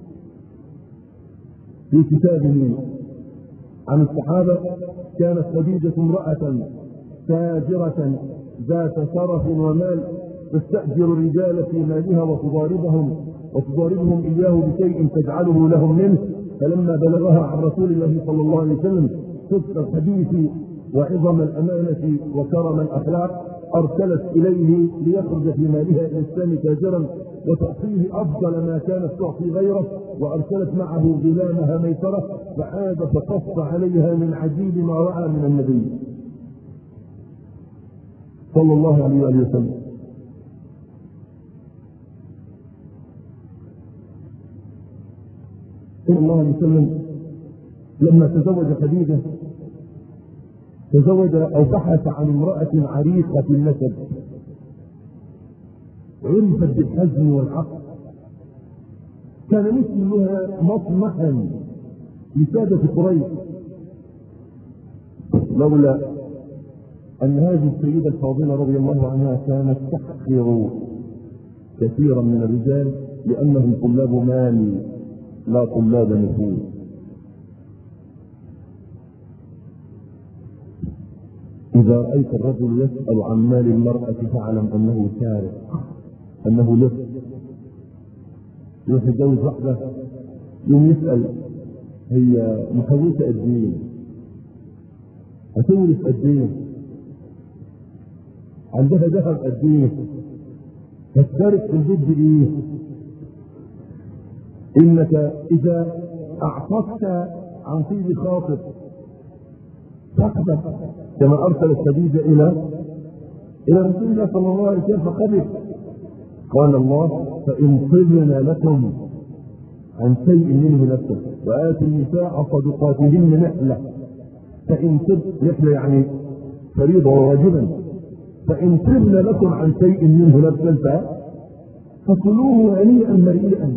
في كتابه عن الصحابة: كانت خديجة امرأة تاجرة ذات شرف ومال، تستأجر الرجال في مالها وتضاربهم وتضاربهم إياه بشيء تجعله لهم منه. فلما بلغها عن رسول الله صلى الله عليه وسلم صدق الحديث وعظم الأمانة وكرم الأخلاق، أرسلت إليه ليخرج في مالها إلى الشام تاجرا وتعطيه أفضل ما كانت تعطي غيره، وأرسلت معه غلامها ميسرة، فعاد فقص عليها من عجيب ما رأى من النبي صلى الله عليه وسلم. صلى الله عليه وسلم لما تزوج خديجة تزوج أو بحث عن امرأة عريقة النسب عرفت بالحزم والعقل، كان مثلها مطمحا لسادة قريش، لولا أن هذه السيدة الفاضلة رضي الله عنها كانت تحقر كثيرا من الرجال لأنهم طلاب مال لا طلاب نفوذ. إذا رأيت الرجل يسأل عن مال المرأة فاعلم أنه سارق، أنه لص. يروح يتجوز واحدة يوم يسأل هي محوشة قد إيه؟ هتورث قد إيه؟ عندها ذهب قد إيه؟ هتشارك في البيت بإيه؟ إنك إذا أعطت عن طيب خاطر تقبل، كما أرسلت خديجة إلى إلى رسول الله صلى الله عليه وسلم فقبل. قال الله: فإن طبن لكم عن شيء منه نفسه وآتوا النساء صدقاتهن نحلة. فإن طبن نحلة يعني فريضة وواجبا. فإن طبن لكم عن شيء منه نفسا فكلوه هنيئا مريئا.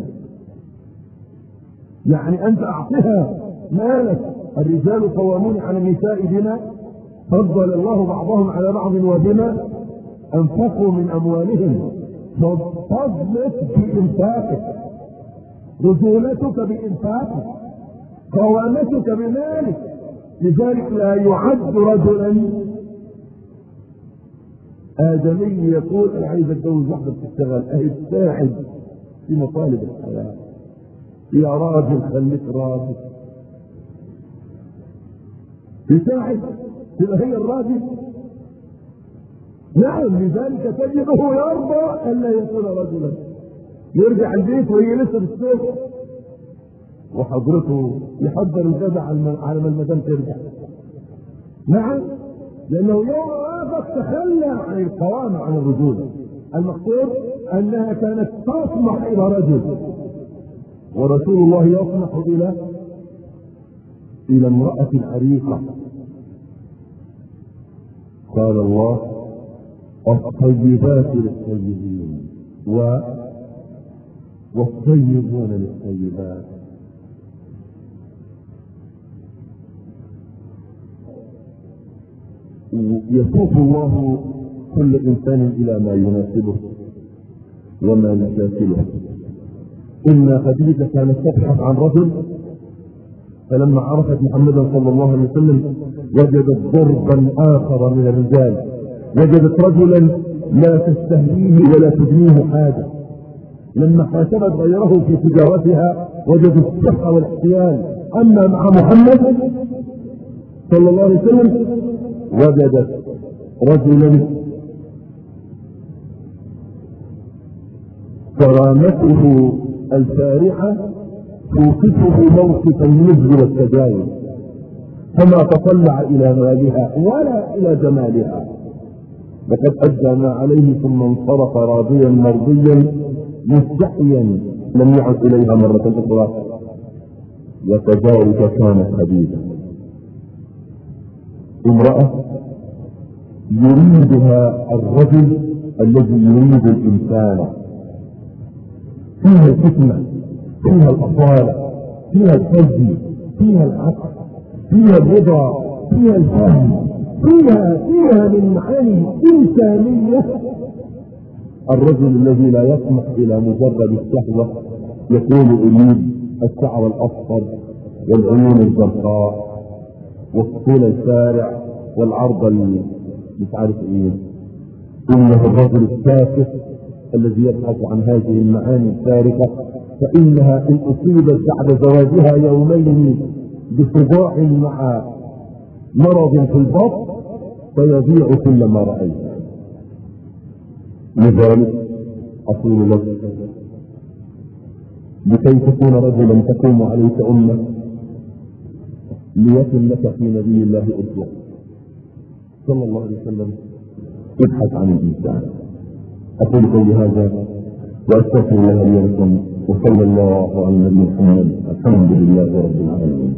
يعني أنت أعطها مالك. الرجال قوامون على النساء بما فضل الله بعضهم على بعض وبما أنفقوا من أموالهم. فضلك بإنفاقك، رجولتك بإنفاقك، قوامتك بمالك. لذلك لا يعد رجلا آدمي يقول أنا عايز أتجوز واحدة بتشتغل، أهي تساعد في مطالب الحياة. يا راجل خليك راجل، يساعد تبقى هي الراجل. نعم، لذلك تجده يرضى ألا يكون رجلا، يرجع البيت وهي لسه في السوق وحضرته يحضر الغداء على ما المدام ترجع. نعم، لأنه يوم آخر تخلى عن القوام عن الرجولة. المقصود أنها كانت تطمح إلى رجل، ورسول الله يطمح إلى إلى امرأة عريقة. قال الله: الطيبات للطيبين و والطيبون للطيبات. يسوق الله كل إنسان إلى ما يناسبه وما يشاكله. إن خديجة كانت تبحث عن رجل، فلما عرفت محمدا صلى الله عليه وسلم وجدت ضربا آخر من الرجال، وجدت رجلا لا تستهويه ولا تدنيه حاجة، لما حاسبت غيره في تجارتها وجدوا الصحة والاحتيال. أما مع محمد صلى الله عليه وسلم وجدت رجلا كرامته الفارعة توقفه موقف النزل والتجاوز، فما تطلع إلى مالها ولا إلى جمالها، لقد أدى ما عليه ثم انصرف راضيا مرضيا مستحيا لم يعد إليها مرة أخرى. وكذلك كانت خديجة امرأة يريدها الرجل الذي يريد الإنسان، فيها الحكمة، فيها الأصالة، فيها الحزم، فيها العقل، فيها الرضا، فيها الفهم، فيها فيها من معاني إنسانية. الرجل الذي لا يطمح إلى مجرد الشهوة يكون أريد الشعر الأصفر والعيون الزرقاء والطول الفارع والعرض مش عارف ايه. انه الرجل التافه الذي يبحث عن هذه المعاني الفارقة، فإنها إن أصيبت بعد زواجها يومين بصداع مع مرض في البطن فيضيع كل ما رأيت. لذلك أقول لك لكي تكون رجلا تقوم عليك أمة ليكن لك في نبي الله أسوة صلى الله عليه وسلم، ابحث عن الإنسان. أقول قولي هذا وأستغفر الله لي ولكم، وصلى الله على النبي محمد. الحمد لله رب العالمين.